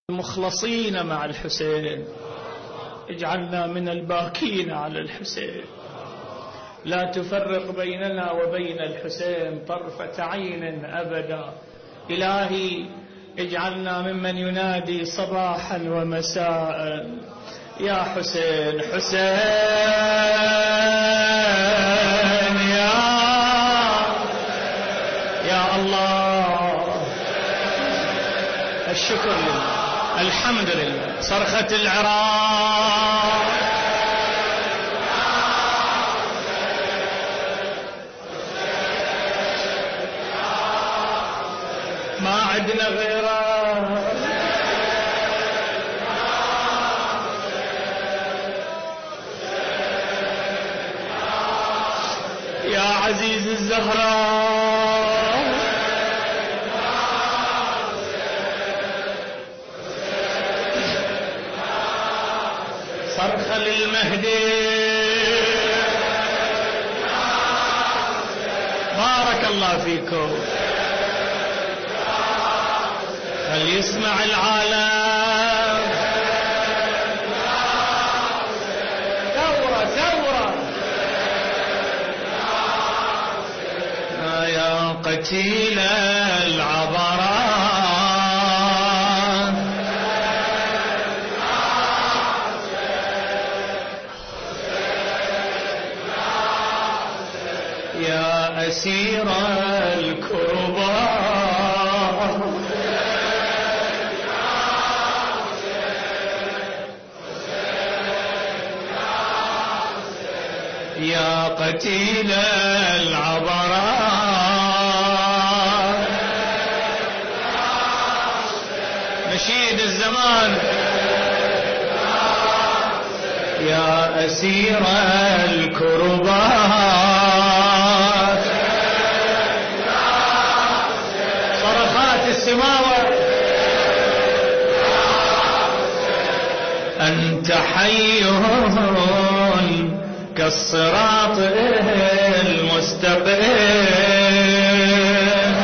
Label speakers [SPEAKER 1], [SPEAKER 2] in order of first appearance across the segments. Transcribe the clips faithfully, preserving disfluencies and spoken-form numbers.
[SPEAKER 1] المخلصين مع الحسين، اجعلنا من الباكين على الحسين، لا تفرق بيننا وبين الحسين طرفة عين أبدا. إلهي اجعلنا ممن ينادي صباحا ومساء يا حسين حسين يا يا الله. الشكر لله، الحمد لله. صرخة العراق ما عدنا غيره، يا عزيز الزهراء صرخة للمهدي. بارك الله فيكم. فليسمع العالم ثورة ثورة يا قتيل العبرات يا أسير الكربات يا قتيل العبرات. نشيد الزمان يا أسير الكربات. صرخات السماوة أنت حي كالصراط المستقيم.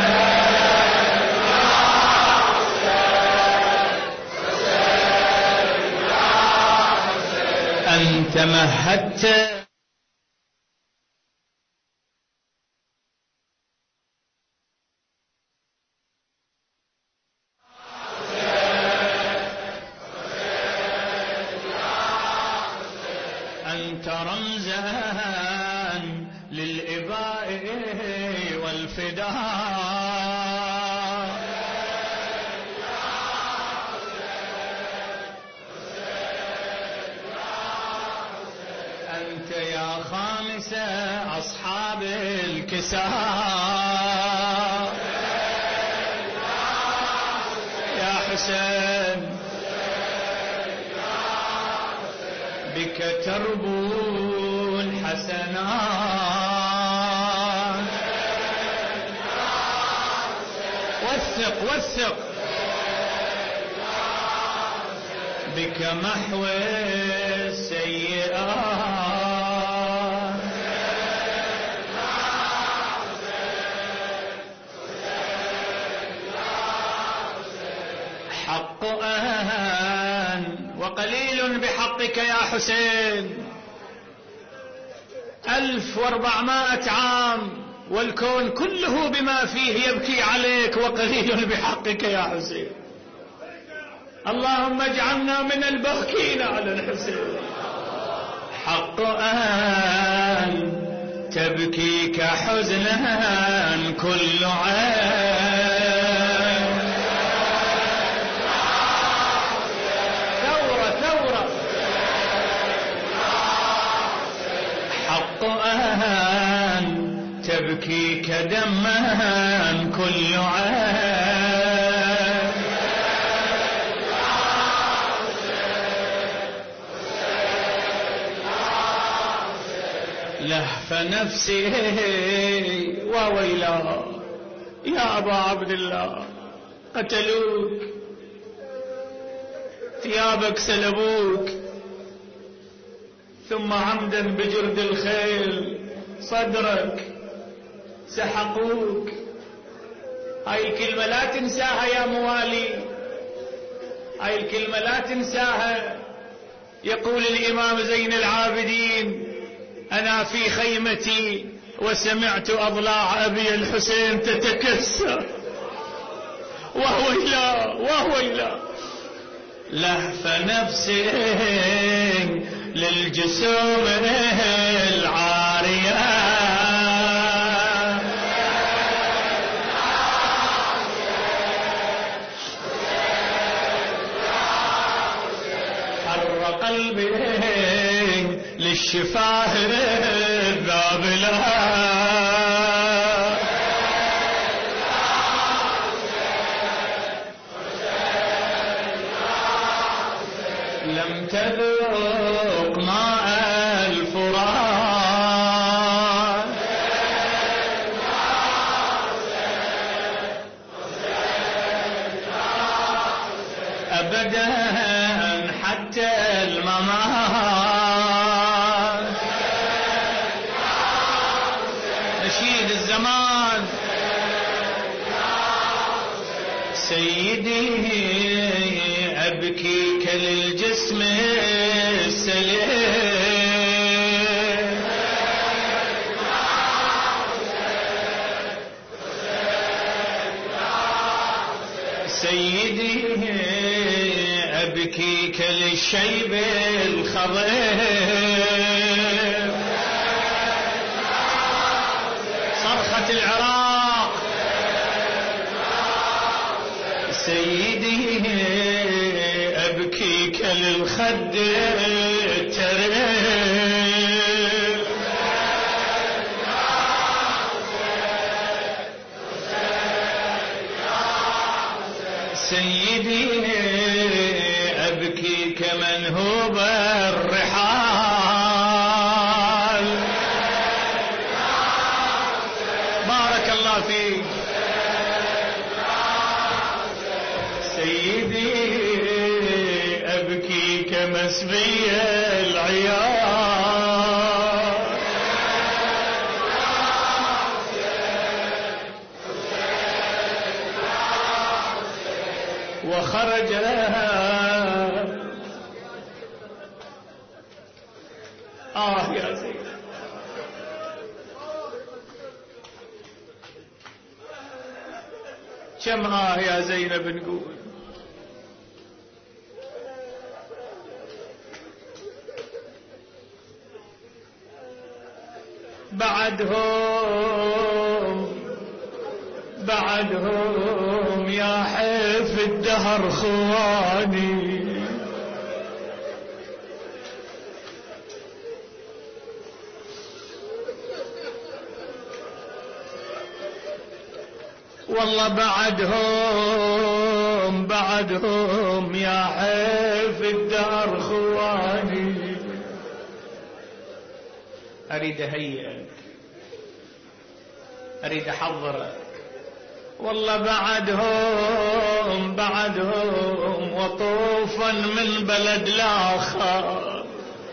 [SPEAKER 1] أنت مهدت أنت رمزا للإباء والفداء. أنت يا خامس أصحاب الكساء يا حسين. بك تربو الحسنات. وثق وثق بك محو السيئات. حق أهان وقليل بحقك يا حسين. ألف واربعمائة عام والكون كله بما فيه يبكي عليك وقليل بحقك يا حسين. اللهم اجعلنا من الباكين على الحسين. حق آن تبكيك حزنا كل عين. ثورة ثورة حق آن تبكيك دما كل عين. لهف نفسي وويلا يا أبا عبد الله. قتلوك، ثيابك سلبوك، ثم عمدا بجرد الخيل صدرك سحقوك. هاي الكلمة لا تنساها يا موالي. هاي الكلمة لا تنساها. يقول الإمام زين العابدين: أنا في خيمتي وسمعت أضلاع أبي الحسين تتكسر، وهو إله وهو إله لهف نفسي للجسوم العارية، حر قلبي للشفاه الذابلة، لم تذوق ماء الفرات، أبدا حتى الممات، نشيد الزمان سيدي أبكيك للجسم السليم، سيدي أبكيك للشيب الخضير، صرخة العراق سيدي أبكيك للخد الترير، سيدي أبكيك منهوب الرحال، بارك الله فيك سيدي أبكيك مسبي العيال، وخرج آه يا زين كم آه يا زينب نقول، بعدهم بعدهم يا حيف الدهر خواني، والله بعدهم بعدهم يا حيف الدهر خواني، أريد أهيئك أريد أحضرك، والله بعدهم بعدهم وطوفا من بلد لاخر،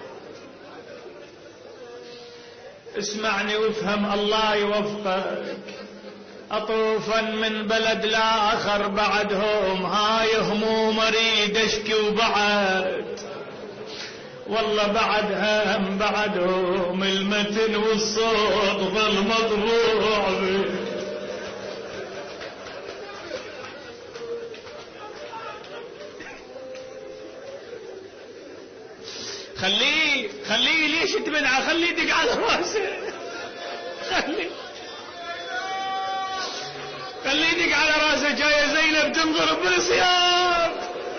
[SPEAKER 1] اسمعني وافهم الله يوفقك، أطوفا من بلد لاخر بعدهم هاي هموم اريد اشكي وبعد، والله بعدهم بعدهم المتن والصوت ظل مضروع بي، خليه خليه ليش تمنعه، خليه يدق على راسه، خليه خليه يدق على راسه، جايه زينب تنضرب بالسياط،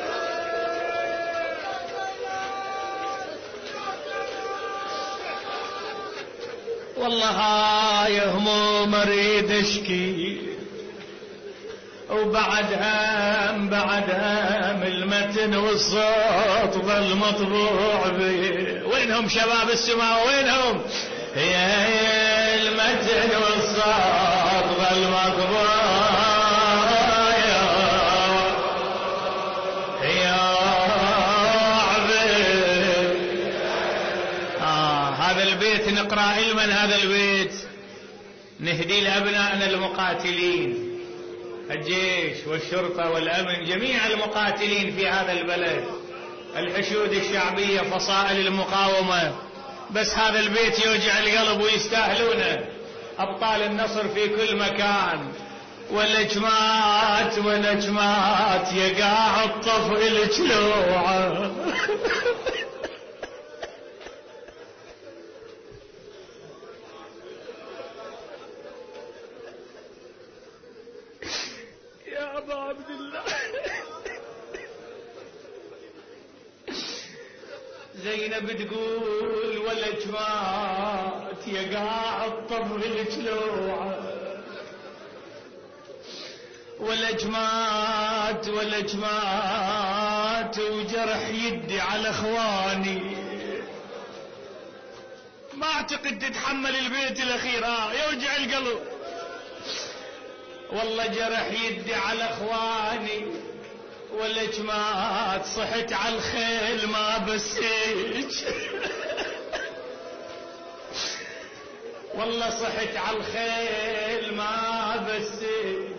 [SPEAKER 1] والله هاي هموم اريد اشكي، وبعدها بعدها المتن والصوت ظل مطبوع بي، وينهم شباب السماء وينهم؟ هي المتن والصوت ظل مطبوع يا عبيد. آه هذا البيت نقرأ علما، هذا البيت نهدي لأبنائنا المقاتلين، الجيش والشرطة والأمن، جميع المقاتلين في هذا البلد، الحشود الشعبية، فصائل المقاومة. بس هذا البيت يوجع القلب ويستاهلونه، أبطال النصر في كل مكان. والأجمات والأجمات يقع الطفل جلوعه. يا أبا عبد الله، زينب تقول والأجمات يقع الطفل جلوعه، والأجمات والأجمات وجرح يدي على اخواني. ما اعتقد تتحمل البيت الاخير، ها يوجع القلب. والله جرح يدي على اخواني، والأجمات صحت على الخيل ما بسيج. والله صحت على الخيل ما بسيج،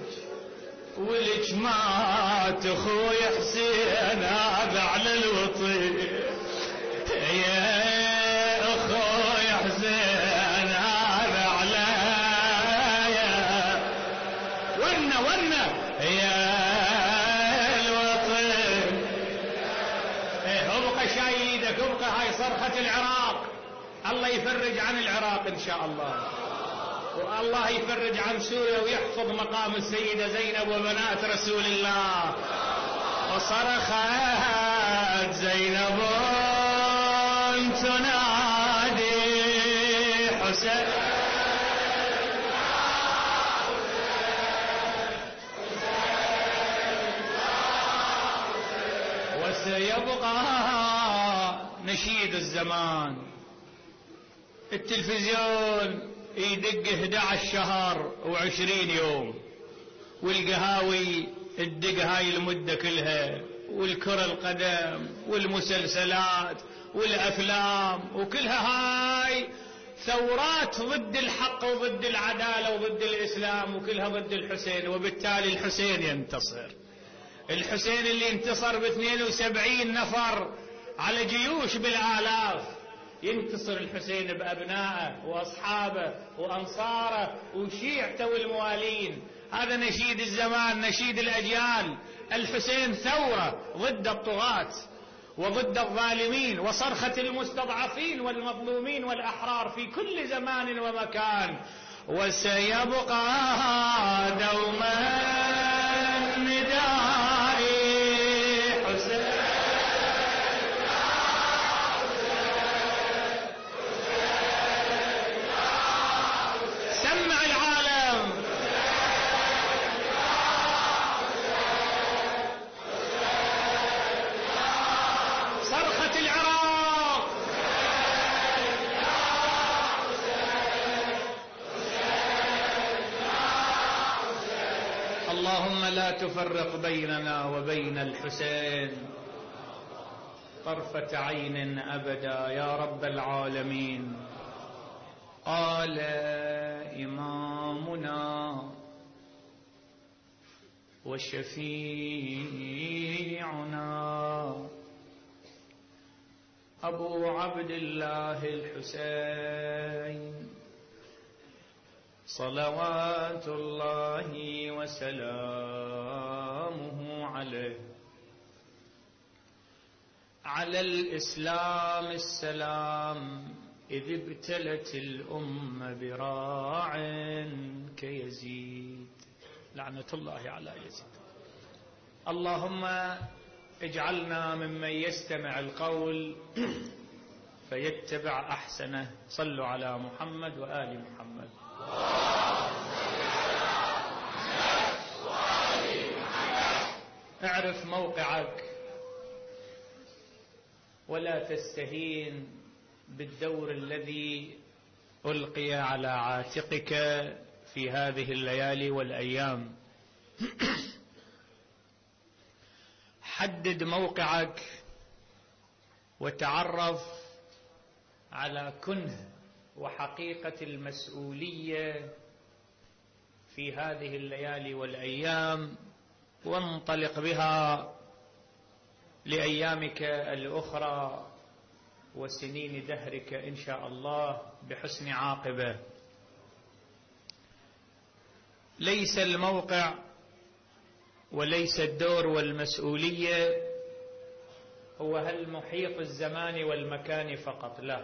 [SPEAKER 1] والجماعة اخوي حسين هذا على الوطي. يا اخوي حسين هذا على ونا ونا يا الوطي. ابقى شايدك، ابقى، هاي صرخة العراق. الله يفرج عن العراق ان شاء الله، والله يفرج عن سوريا ويحفظ مقام السيدة زينب وبنات رسول الله. وصرخت زينب تنادي حسين، وسيبقى نشيد الزمان. التلفزيون يدق إحدى عشر شهر وعشرين يوم، والقهاوي تدق هاي المدة كلها، والكرة القدم والمسلسلات والأفلام، وكلها هاي ثورات ضد الحق وضد العدالة وضد الإسلام، وكلها ضد الحسين. وبالتالي الحسين ينتصر، الحسين اللي انتصر باثنين وسبعين نفر على جيوش بالآلاف، ينتصر الحسين بأبنائه وأصحابه وأنصاره وشيعته والموالين. هذا نشيد الزمان، نشيد الأجيال. الحسين ثورة ضد الطغاة وضد الظالمين، وصرخة المستضعفين والمظلومين والأحرار في كل زمان ومكان. وسيبقى دوما ندائي حسين. سمع العالم. صرخة العراق. اللهم لا تفرق بيننا وبين الحسين طرفة عين أبدا يا رب العالمين. قال إمامنا وشفيعنا أبو عبد الله الحسين صلوات الله وسلامه عليه: على الإسلام السلام إذ ابتلت الأمة براع كيزيد. لعنة الله على يزيد. اللهم اجعلنا ممن يستمع القول فيتبع أحسنه. صلوا على محمد وآل محمد. اعرف موقعك ولا تستهين بالدور الذي ألقي على عاتقك في هذه الليالي والأيام. حدد موقعك وتعرف على كنه وحقيقة المسؤولية في هذه الليالي والأيام، وانطلق بها لأيامك الأخرى وسنين دهرك إن شاء الله بحسن عاقبة. ليس الموقع وليس الدور والمسؤولية هو هالمحيط الزمان والمكان فقط، لا،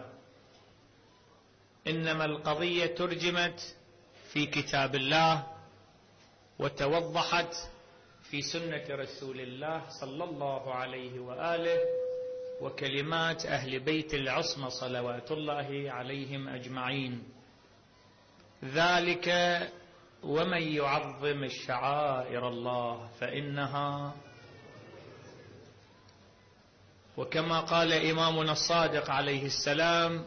[SPEAKER 1] إنما القضية ترجمت في كتاب الله وتوضحت في سنة رسول الله صلى الله عليه وآله وكلمات أهل بيت العصمة صلوات الله عليهم أجمعين. ذلك ومن يعظم الشعائر الله فإنها، وكما قال إمامنا الصادق عليه السلام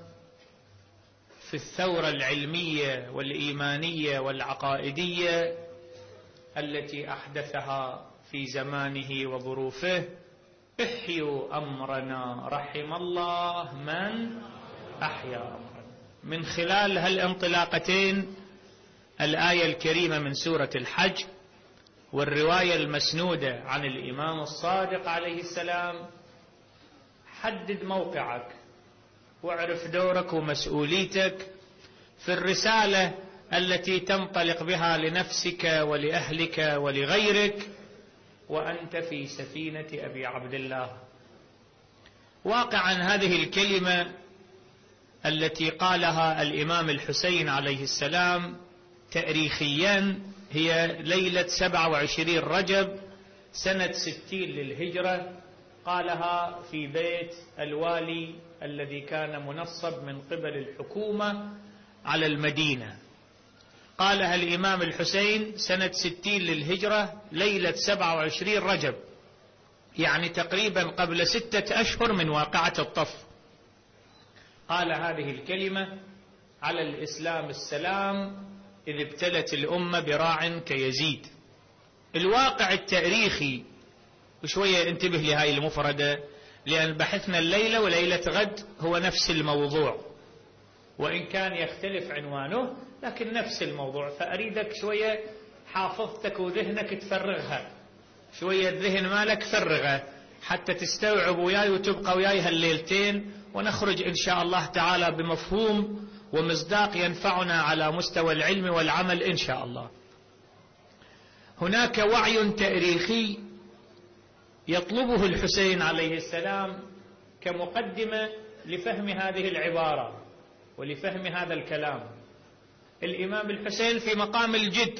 [SPEAKER 1] في الثورة العلمية والإيمانية والعقائدية التي أحدثها في زمانه وظروفه: احيوا أمرنا رحم الله من أحيا أمرنا. من خلال هالانطلاقتين الآية الكريمة من سورة الحج والرواية المسنودة عن الإمام الصادق عليه السلام، حدد موقعك واعرف دورك ومسؤوليتك في الرسالة التي تنطلق بها لنفسك ولأهلك ولغيرك وأنت في سفينة أبي عبد الله. واقعا هذه الكلمة التي قالها الإمام الحسين عليه السلام تاريخيا هي ليلة سبعة وعشرين رجب سنة ستين للهجرة، قالها في بيت الوالي الذي كان منصب من قبل الحكومة على المدينة. قالها الإمام الحسين سنة ستين للهجرة ليلة سبعة وعشرين رجب، يعني تقريبا قبل ستة أشهر من واقعة الطف. قال هذه الكلمة: على الإسلام السلام إذ ابتلت الأمة براع كيزيد. الواقع التاريخي، وشوية انتبه لهذه المفردة لأن بحثنا الليلة وليلة غد هو نفس الموضوع، وإن كان يختلف عنوانه لكن نفس الموضوع، فأريدك شوية حافظتك وذهنك تفرغها، شوية الذهن مالك فرغه حتى تستوعب وياي وتبقى وياي هالليلتين، ونخرج إن شاء الله تعالى بمفهوم ومصداق ينفعنا على مستوى العلم والعمل إن شاء الله. هناك وعي تاريخي يطلبه الحسين عليه السلام كمقدمة لفهم هذه العبارة ولفهم هذا الكلام. الإمام الحسين في مقام الجد،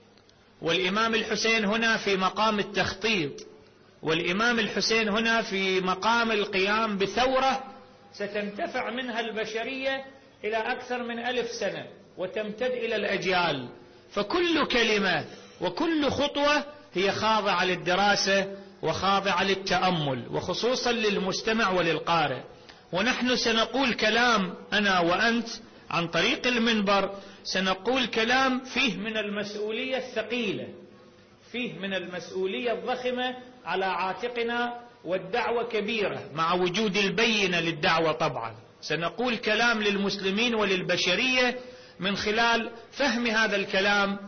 [SPEAKER 1] والإمام الحسين هنا في مقام التخطيط، والإمام الحسين هنا في مقام القيام بثورة ستنتفع منها البشرية إلى أكثر من ألف سنة وتمتد إلى الأجيال، فكل كلمة وكل خطوة هي خاضعة للدراسة وخاضعة للتأمل، وخصوصا للمستمع وللقارئ. ونحن سنقول كلام أنا وأنت عن طريق المنبر، سنقول كلام فيه من المسؤولية الثقيلة، فيه من المسؤولية الضخمة على عاتقنا، والدعوة كبيرة مع وجود البينة للدعوة. طبعا سنقول كلام للمسلمين وللبشرية من خلال فهم هذا الكلام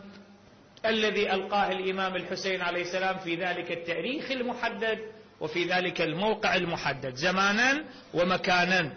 [SPEAKER 1] الذي ألقاه الإمام الحسين عليه السلام في ذلك التاريخ المحدد وفي ذلك الموقع المحدد زمانا ومكانا،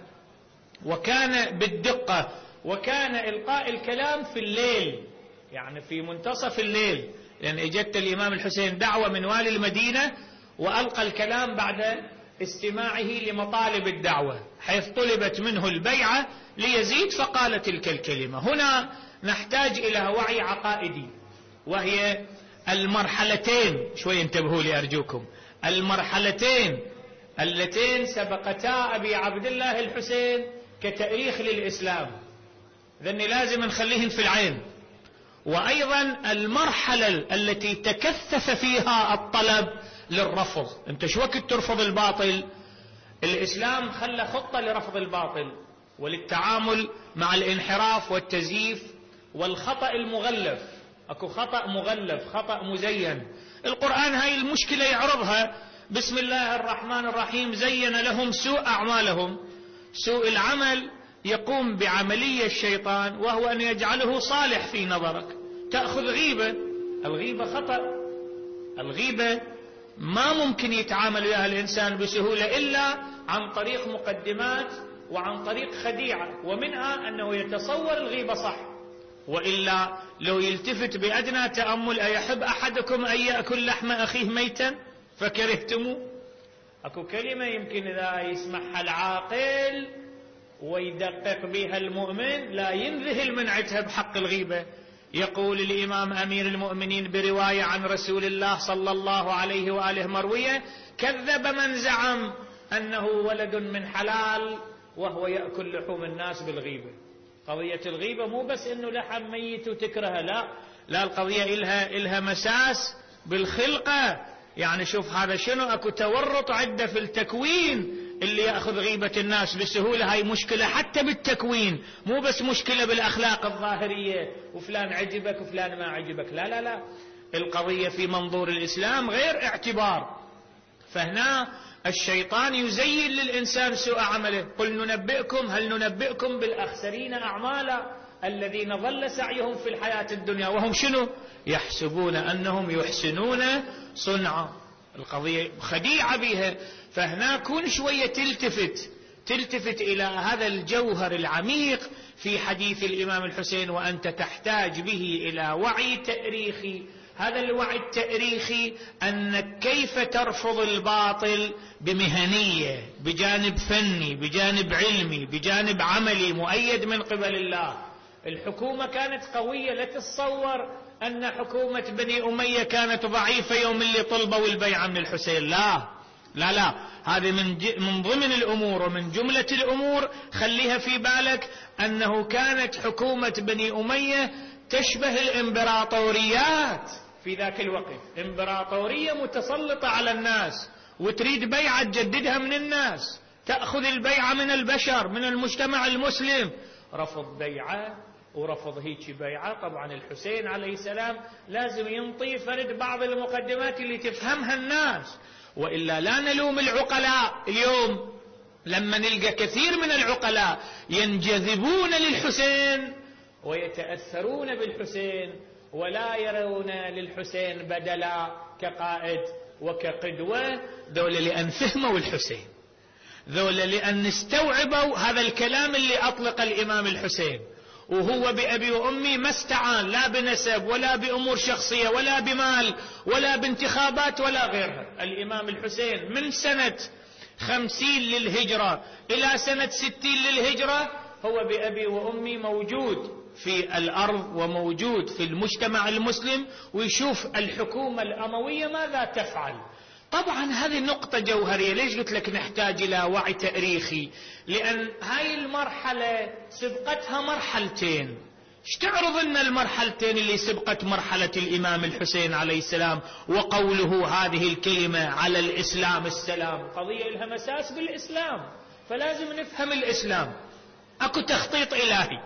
[SPEAKER 1] وكان بالدقة، وكان إلقاء الكلام في الليل، يعني في منتصف الليل، لأن اجت الإمام الحسين دعوة من والي المدينة وألقى الكلام بعد استماعه لمطالب الدعوة، حيث طلبت منه البيعة ليزيد فقال تلك الكلمة. هنا نحتاج إلى وعي عقائدي، وهي المرحلتين، شوي انتبهوا لي أرجوكم، المرحلتين اللتين سبقتا أبي عبد الله الحسين كتاريخ للإسلام، ذني لازم نخليهن في العين. وأيضا المرحلة التي تكثف فيها الطلب للرفض. انت شو وقت ترفض الباطل؟ الإسلام خلى خطة لرفض الباطل وللتعامل مع الانحراف والتزييف والخطأ المغلف. اكو خطأ مغلف، خطأ مزين. القرآن هاي المشكلة يعرضها: بسم الله الرحمن الرحيم، زين لهم سوء أعمالهم. سوء العمل يقوم بعملية الشيطان وهو أن يجعله صالح في نظرك، تأخذ غيبة. الغيبة خطأ، الغيبة ما ممكن يتعامل وياها الإنسان بسهولة إلا عن طريق مقدمات وعن طريق خديعة، ومنها أنه يتصور الغيبة صح، وإلا لو يلتفت بأدنى تأمل: أيحب أحدكم أن يأكل لحم أخيه ميتا فكرهتموه؟ أكو كلمة يمكن إذا يسمعها العاقل ويدقق بها المؤمن لا ينذهل من عتها بحق الغيبة. يقول الإمام أمير المؤمنين برواية عن رسول الله صلى الله عليه وآله مروية: كذب من زعم أنه ولد من حلال وهو يأكل لحوم الناس بالغيبة. قضية الغيبة مو بس إنه لحم ميت وتكرهه، لا لا، القضية إلها إلها مساس بالخلقة. يعني شوف هذا شنو، أكو تورط عدة في التكوين اللي يأخذ غيبة الناس بسهولة. هاي مشكلة حتى بالتكوين، مو بس مشكلة بالأخلاق الظاهرية وفلان عجبك وفلان ما عجبك، لا لا لا، القضية في منظور الإسلام غير اعتبار. فهنا الشيطان يزين للإنسان سوء عمله. قل ننبئكم هل ننبئكم بالأخسرين أعمالا الذين ضل سعيهم في الحياة الدنيا وهم شنو؟ يحسبون أنهم يحسنون صنعا. القضية خديعة بها. فهنا كون شوية تلتفت تلتفت إلى هذا الجوهر العميق في حديث الإمام الحسين، وأنت تحتاج به إلى وعي تاريخي. هذا الوعي التاريخي أنك كيف ترفض الباطل بمهنية، بجانب فني، بجانب علمي، بجانب عملي مؤيد من قبل الله. الحكومة كانت قوية، لا تتصور أن حكومة بني أمية كانت ضعيفة يوم اللي طلبوا البيعة من الحسين، لا لا لا، هذه من, من ضمن الأمور ومن جملة الأمور. خليها في بالك أنه كانت حكومة بني أمية تشبه الإمبراطوريات في ذاك الوقت، إمبراطورية متسلطة على الناس وتريد بيعة تجددها من الناس، تأخذ البيعة من البشر من المجتمع المسلم. رفض بيعة ورفض هيك بيعة. طبعا الحسين عليه السلام لازم ينطي فرد بعض المقدمات اللي تفهمها الناس، وإلا لا نلوم العقلاء. اليوم لما نلقى كثير من العقلاء ينجذبون للحسين ويتأثرون بالحسين ولا يرون للحسين بدلا كقائد وكقدوة، ذولا لأن فهموا الحسين، ذولا لأن استوعبوا هذا الكلام اللي أطلق الإمام الحسين، وهو بأبي وأمي ما استعان لا بنسب ولا بأمور شخصية ولا بمال ولا بانتخابات ولا غيرها. الإمام الحسين من سنة خمسين للهجرة إلى سنة ستين للهجرة هو بأبي وأمي موجود في الأرض وموجود في المجتمع المسلم، ويشوف الحكومة الأموية ماذا تفعل. طبعا هذه نقطة جوهرية. ليش قلت لك نحتاج إلى وعي تاريخي؟ لأن هاي المرحلة سبقتها مرحلتين. ايش تعرض لنا المرحلتين اللي سبقت مرحلة الإمام الحسين عليه السلام وقوله هذه الكلمة على الإسلام السلام؟ قضية لها مساس بالإسلام، فلازم نفهم الإسلام. أكو تخطيط إلهي.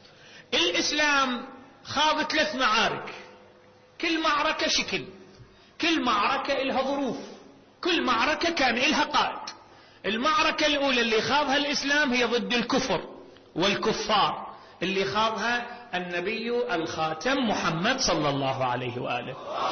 [SPEAKER 1] الإسلام خاض ثلاث معارك، كل معركة شكل، كل معركة إلها ظروف، كل معركة كان إلها قائد. المعركة الأولى اللي خاضها الإسلام هي ضد الكفر والكفار، اللي خاضها النبي الخاتم محمد صلى الله عليه وآله.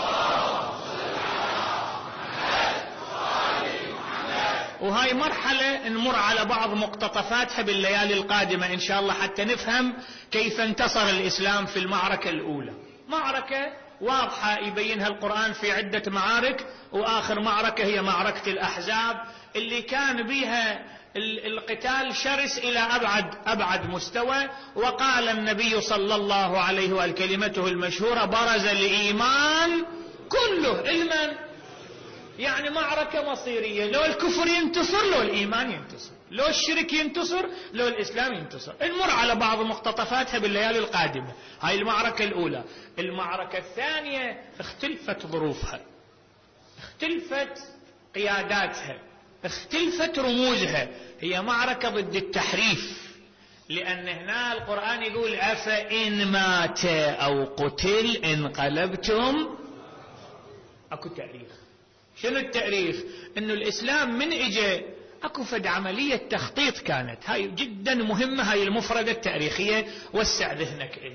[SPEAKER 1] وهاي مرحلة نمر على بعض مقتطفاتها بالليالي القادمة إن شاء الله حتى نفهم كيف انتصر الإسلام في المعركة الأولى. معركة واضحة يبينها القرآن في عدة معارك، وآخر معركة هي معركة الأحزاب اللي كان بها القتال شرس إلى أبعد أبعد مستوى. وقال النبي صلى الله عليه وآله كلمته المشهورة: برز الإيمان كله. علما يعني معركة مصيرية، لو الكفر ينتصر لو الإيمان ينتصر، لو الشرك ينتصر لو الإسلام ينتصر. نمر على بعض مقتطفاتها بالليالي القادمة. هاي المعركة الأولى. المعركة الثانية اختلفت ظروفها، اختلفت قياداتها، اختلفت رموزها. هي معركة ضد التحريف، لأن هنا القرآن يقول: أفإن مات أو قتل انقلبتم. أكو تاريخ. شنو التاريخ؟ إنه الإسلام من إجا أكو فد عملية تخطيط كانت، هاي جدا مهمة، هاي المفردة التاريخية، وسع ذهنك إلها.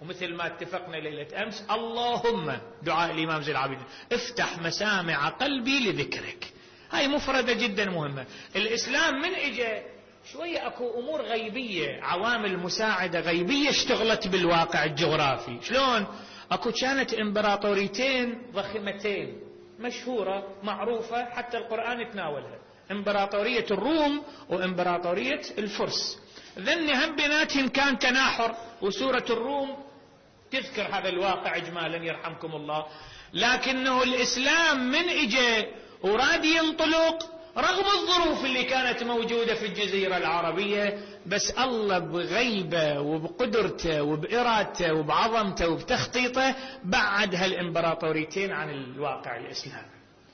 [SPEAKER 1] ومثل ما اتفقنا ليلة أمس، اللهم دعاء الإمام زين العابدين افتح مسامع قلبي لذكرك. هاي مفردة جدا مهمة. الإسلام من إجا شوية أكو أمور غيبية، عوامل مساعدة غيبية اشتغلت بالواقع الجغرافي. شلون؟ أكو كانت إمبراطوريتين ضخمتين مشهورة معروفة حتى القرآن يتناولها، إمبراطورية الروم وإمبراطورية الفرس. ذن هم بيناتهم كان تناحر، وسورة الروم تذكر هذا الواقع إجمالا يرحمكم الله. لكنه الإسلام من إجا وراد ينطلق رغم الظروف اللي كانت موجودة في الجزيرة العربية، بس الله بغيبة وبقدرته وبإرادته وبعظمته وبتخطيطه بعد هالإمبراطوريتين عن الواقع الإسلامي،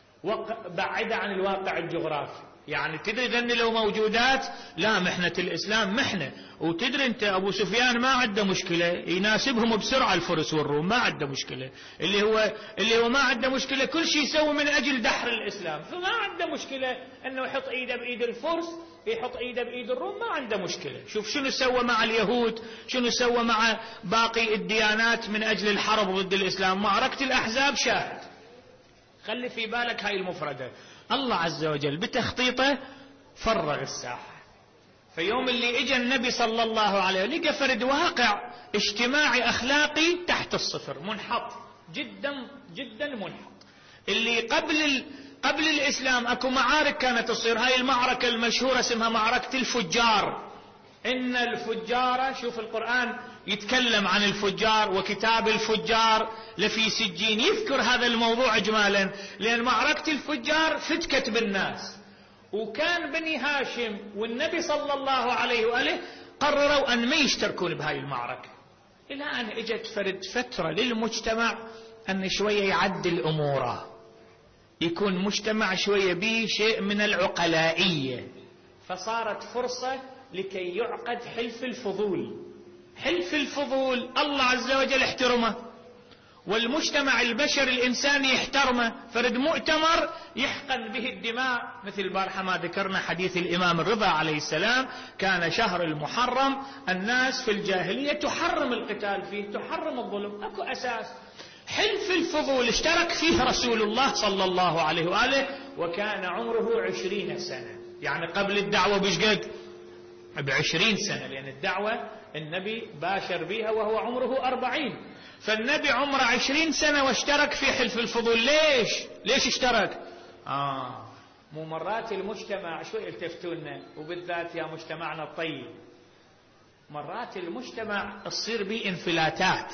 [SPEAKER 1] بعد عن الواقع الجغرافي. يعني تدري ذن لو موجودات لا محنة الإسلام محنة. وتدري أنت أبو سفيان ما عنده مشكلة، يناسبهم بسرعة الفرس والروم، ما عنده مشكلة. اللي هو اللي هو ما عنده مشكلة كل شيء يسوي من أجل دحر الإسلام، فما عنده مشكلة أنه يحط إيده بإيد الفرس يحط إيده بإيد الروم، ما عنده مشكلة. شوف شنو سوى مع اليهود، شنو سوى مع باقي الديانات من أجل الحرب ضد الإسلام. معركة الأحزاب شاهد. خلي في بالك هاي المفردة. الله عز وجل بتخطيطه فرغ الساحة. فيوم اللي اجى النبي صلى الله عليه وسلم لقى فرد واقع اجتماعي اخلاقي تحت الصفر، منحط جدا جدا منحط. اللي قبل ال... قبل الاسلام اكو معارك كانت تصير. هاي المعركة المشهورة اسمها معركة الفجار. ان الفجار، شوف القرآن يتكلم عن الفجار وكتاب الفجار لفي سجين، يذكر هذا الموضوع اجمالا، لان معركة الفجار فتكت بالناس. وكان بني هاشم والنبي صلى الله عليه وآله قرروا ان ما يشتركون بهاي المعركة، الى ان اجت فرد فترة للمجتمع ان شوية يعدل اموره، يكون مجتمع شوية به شيء من العقلائية، فصارت فرصة لكي يعقد حلف الفضول. حلف الفضول الله عز وجل احترمه، والمجتمع البشري الإنساني يحترمه. فرد مؤتمر يحقن به الدماء، مثل البارحة ما ذكرنا حديث الإمام الرضا عليه السلام، كان شهر المحرم الناس في الجاهلية تحرم القتال فيه، تحرم الظلم، اكو أساس. حلف الفضول اشترك فيه رسول الله صلى الله عليه وآله، وكان عمره عشرين سنة، يعني قبل الدعوة بشقد بعشرين سنة، لأن الدعوة النبي باشر بها وهو عمره أربعين. فالنبي عمره عشرين سنة واشترك في حلف الفضول. ليش؟ ليش اشترك؟ آه مو مرات المجتمع شوي التفتونا، وبالذات يا مجتمعنا الطيب، مرات المجتمع تصير بيه انفلاتات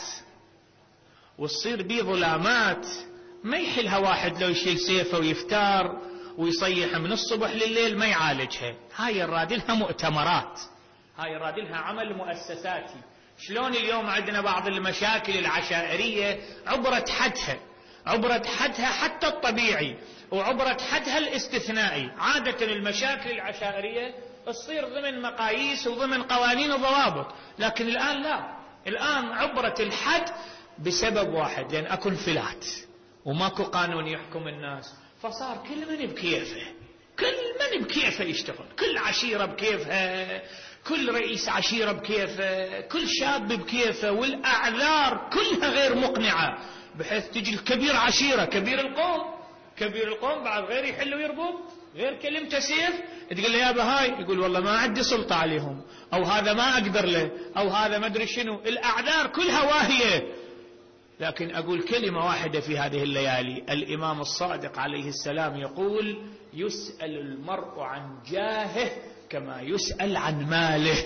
[SPEAKER 1] وتصير بيه ظلامات، ما يحلها واحد لو يشيل سيفه ويفتار ويصيح من الصبح لليل ما يعالجها. هاي الرادلها مؤتمرات، هاي الرادلها عمل مؤسساتي. شلون اليوم عندنا بعض المشاكل العشائرية عبرت حدها، عبرت حدها حتى الطبيعي، وعبرت حدها الاستثنائي. عادة المشاكل العشائرية تصير ضمن مقاييس وضمن قوانين وضوابط، لكن الآن لا، الآن عبرت الحد بسبب واحد، لأن أكو انفلات وماكو قانون يحكم الناس، فصار كل من بكيفه، كل من بكيفه يشتغل، كل عشيرة بكيفها، كل رئيس عشيرة بكيفه، كل شاب بكيفه، والأعذار كلها غير مقنعة، بحيث تجي الكبير عشيرة، كبير القوم، كبير القوم بعد غير يحل ويربط، غير كلمته سيف، تقول له يا بهاي، يقول والله ما عندي سلطة عليهم، أو هذا ما أقدر له، أو هذا ما أدري شنو. الأعذار كلها واهية. لكن أقول كلمة واحدة في هذه الليالي، الإمام الصادق عليه السلام يقول: يسأل المرء عن جاهه كما يسأل عن ماله.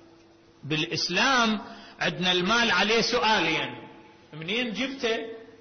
[SPEAKER 1] بالإسلام عندنا المال عليه سؤالين: منين جبته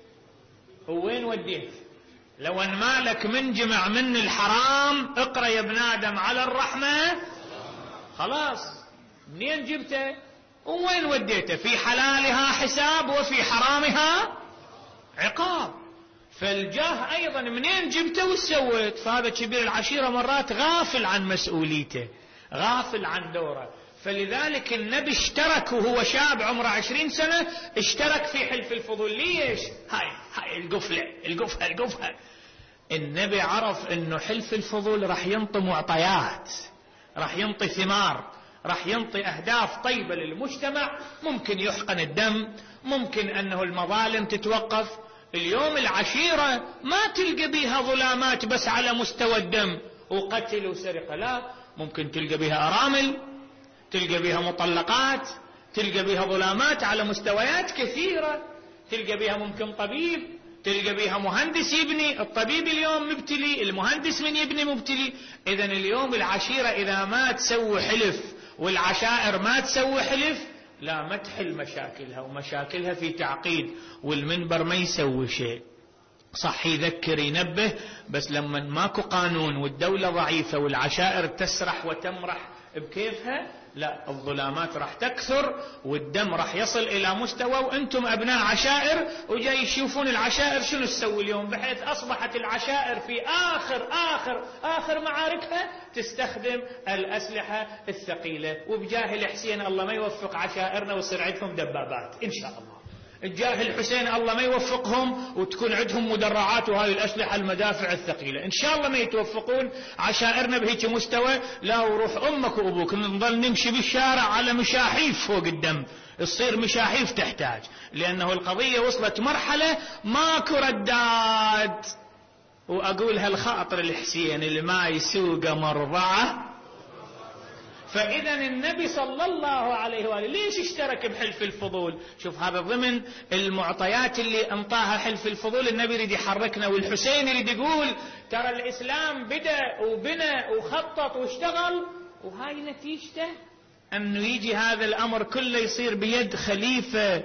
[SPEAKER 1] ووين وديته؟ لو ان مالك منجمع من الحرام اقرأ يا ابن آدم على الرحمة، خلاص منين جبته ووين وديته؟ في حلالها حساب وفي حرامها عقاب. فالجاه ايضا منين جبته وسويت؟ فهذا كبير العشيرة مرات غافل عن مسؤوليته، غافل عن دوره. فلذلك النبي اشترك وهو شاب عمره عشرين سنة، اشترك في حلف الفضول. ليش؟ هاي هاي القفلة القفها القفها النبي عرف انه حلف الفضول راح ينطي معطيات، راح ينطي ثمار، راح ينطي أهداف طيبة للمجتمع. ممكن يحقن الدم، ممكن أنه المظالم تتوقف. اليوم العشيرة ما تلقى بيها ظلامات بس على مستوى الدم وقتل وسرقة، لا، ممكن تلقى بيها أرامل، تلقى بيها مطلقات، تلقى بيها ظلامات على مستويات كثيرة. تلقى بيها ممكن طبيب، تلقى بيها مهندس يبني. الطبيب اليوم مبتلي، المهندس من يبني مبتلي. إذن اليوم العشيرة إذا ما تسوي حلف والعشائر ما تسوي حلف، لا، ما تحل مشاكلها، ومشاكلها في تعقيد، والمنبر ما يسوي شيء. صح يذكر ينبه، بس لما ماكو قانون والدولة ضعيفة والعشائر تسرح وتمرح بكيفها، لا، الظلامات راح تكثر والدم راح يصل إلى مستوى، وأنتم أبناء عشائر وجاي يشوفون العشائر شنو تسوي اليوم، بحيث أصبحت العشائر في آخر آخر آخر معاركها تستخدم الأسلحة الثقيلة. وبجاه الحسين الله ما يوفق عشائرنا ويصير عندهم دبابات إن شاء الله. الجاه الحسين الله ما يوفقهم وتكون عندهم مدرعات وهذه الأسلحة المدافع الثقيلة. إن شاء الله ما يتوفقون عشائرنا بهيك مستوى، لا، وروح أمك وأبوك نظل نمشي بالشارع على مشاحيف فوق الدم، تصير مشاحيف تحتاج، لأنه القضية وصلت مرحلة ماكو ردات. وأقولها الخاطر الحسين اللي ما يسوق مرضعه. فإذا النبي صلى الله عليه وآله ليش اشترك بحلف الفضول؟ شوف هذا ضمن المعطيات اللي انطاها حلف الفضول. النبي يريد يحركنا، والحسين يريد يقول ترى الإسلام بدأ وبنى وخطط واشتغل، وهاي نتيجته أنه يجي هذا الأمر كله يصير بيد خليفة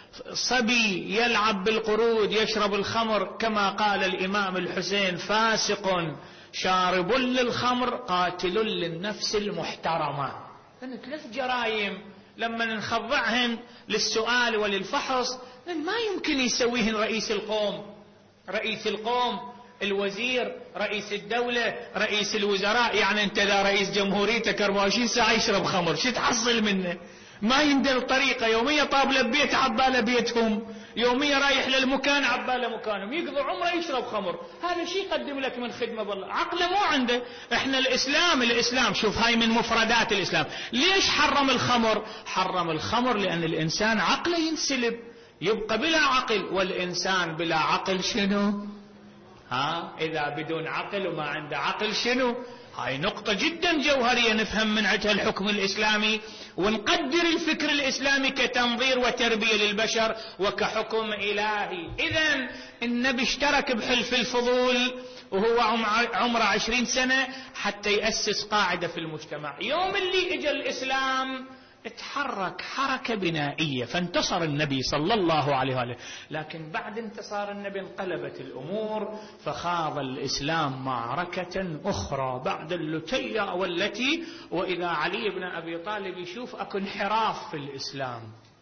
[SPEAKER 1] صبي يلعب بالقرود يشرب الخمر، كما قال الإمام الحسين: فاسق شارب للخمر قاتل للنفس المحترمة. ثلاث جرائم لما نخضعهن للسؤال وللفحص ما يمكن يسويهن رئيس القوم، رئيس القوم، الوزير، رئيس الدولة، رئيس الوزراء. يعني انت ذا رئيس جمهوريتك أربعة وعشرين ساعة يشرب خمر، شو تحصل منه؟ ما يندل طريقة، يومية طابلة ببيت عبالة بيتهم، يومية رايح للمكان عبالة مكانهم، يقضي عمره يشرب خمر. هذا شيء يقدم لك من خدمة بالله، عقله مو عنده. احنا الإسلام الإسلام شوف هاي من مفردات الإسلام. ليش حرم الخمر؟ حرم الخمر لأن الإنسان عقله ينسلب، يبقى بلا عقل، والإنسان بلا عقل شنو؟ ها إذا بدون عقل وما عنده عقل شنو؟ هاي نقطة جدا جوهرية نفهم من عندها الحكم الإسلامي، ونقدر الفكر الإسلامي كتنظير وتربية للبشر وكحكم إلهي. إذن النبي اشترك بحلف الفضول وهو عمره عشرين سنة حتى يأسس قاعدة في المجتمع. يوم اللي اجى الإسلام اتحرك حركة بنائية، فانتصر النبي صلى الله عليه وآله. لكن بعد انتصار النبي انقلبت الأمور، فخاض الإسلام معركة أخرى بعد اللتية والتي. وإذا علي بن أبي طالب يشوف أكو انحراف في الإسلام،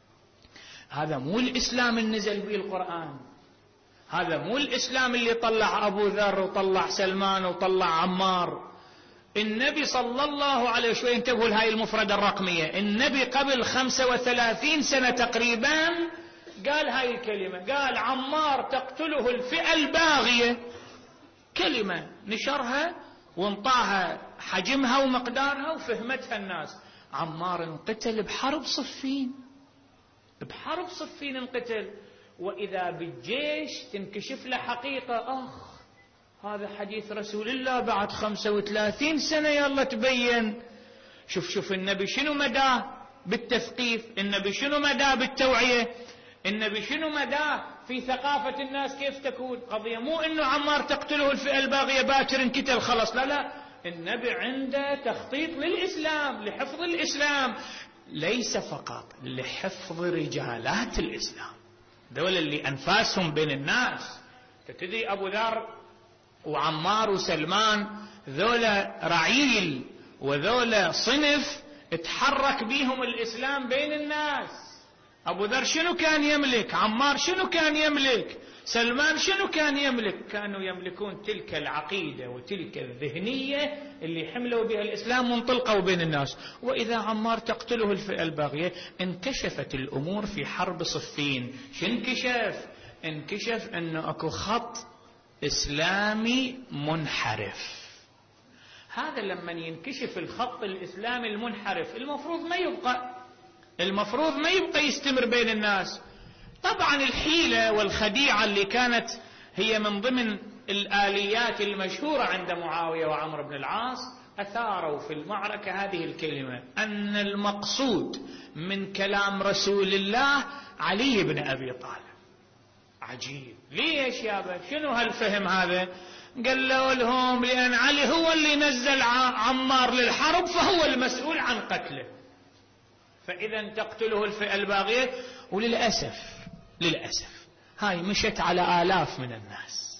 [SPEAKER 1] هذا مو الإسلام اللي نزل به القرآن، هذا مو الإسلام اللي طلع أبو ذر وطلع سلمان وطلع عمار. النبي صلى الله عليه وسلم، انتبهوا لهاي المفردة الرقمية، النبي قبل خمسة وثلاثين سنة تقريبا قال هاي الكلمة، قال: عمار تقتله الفئة الباغية. كلمة نشرها وانطاها حجمها ومقدارها وفهمتها الناس. عمار انقتل بحرب صفين، بحرب صفين انقتل. وإذا بالجيش تنكشف له حقيقة، أخ هذا حديث رسول الله بعد خمسة وثلاثين سنة يلا تبين. شوف شوف النبي شنو مداه بالتثقيف، النبي شنو مداه بالتوعية، النبي شنو مداه في ثقافة الناس كيف تكون. قضية مو انه عمار تقتله الفئة الباغية باكر انقتل خلص، لا لا، النبي عنده تخطيط للإسلام، لحفظ الإسلام، ليس فقط لحفظ رجالات الإسلام، دول اللي أنفاسهم بين الناس. تدري أبو ذر وعمار وسلمان ذولا رعيل وذولا صنف اتحرك بيهم الإسلام بين الناس. أبو ذر شنو كان يملك؟ عمار شنو كان يملك؟ سلمان شنو كان يملك؟ كانوا يملكون تلك العقيدة وتلك الذهنية اللي حملوا بها الإسلام وانطلقوا بين الناس. وإذا عمار تقتله الفئة الباغية انكشفت الأمور في حرب صفين. شو انكشف؟ انكشف أنه أكو خط إسلامي منحرف. هذا لما ينكشف الخط الإسلامي المنحرف المفروض ما يبقى المفروض ما يبقى يستمر بين الناس. طبعا الحيلة والخديعة اللي كانت هي من ضمن الآليات المشهورة عند معاوية وعمرو بن العاص، أثاروا في المعركة هذه الكلمة أن المقصود من كلام رسول الله علي بن أبي طالب. عجيب، ليش يابا؟ شنو هالفهم هذا؟ قالوا لهم لأن علي هو اللي نزل عمار للحرب فهو المسؤول عن قتله، فإذا تقتله الفئة الباغية. وللأسف للأسف هاي مشت على آلاف من الناس.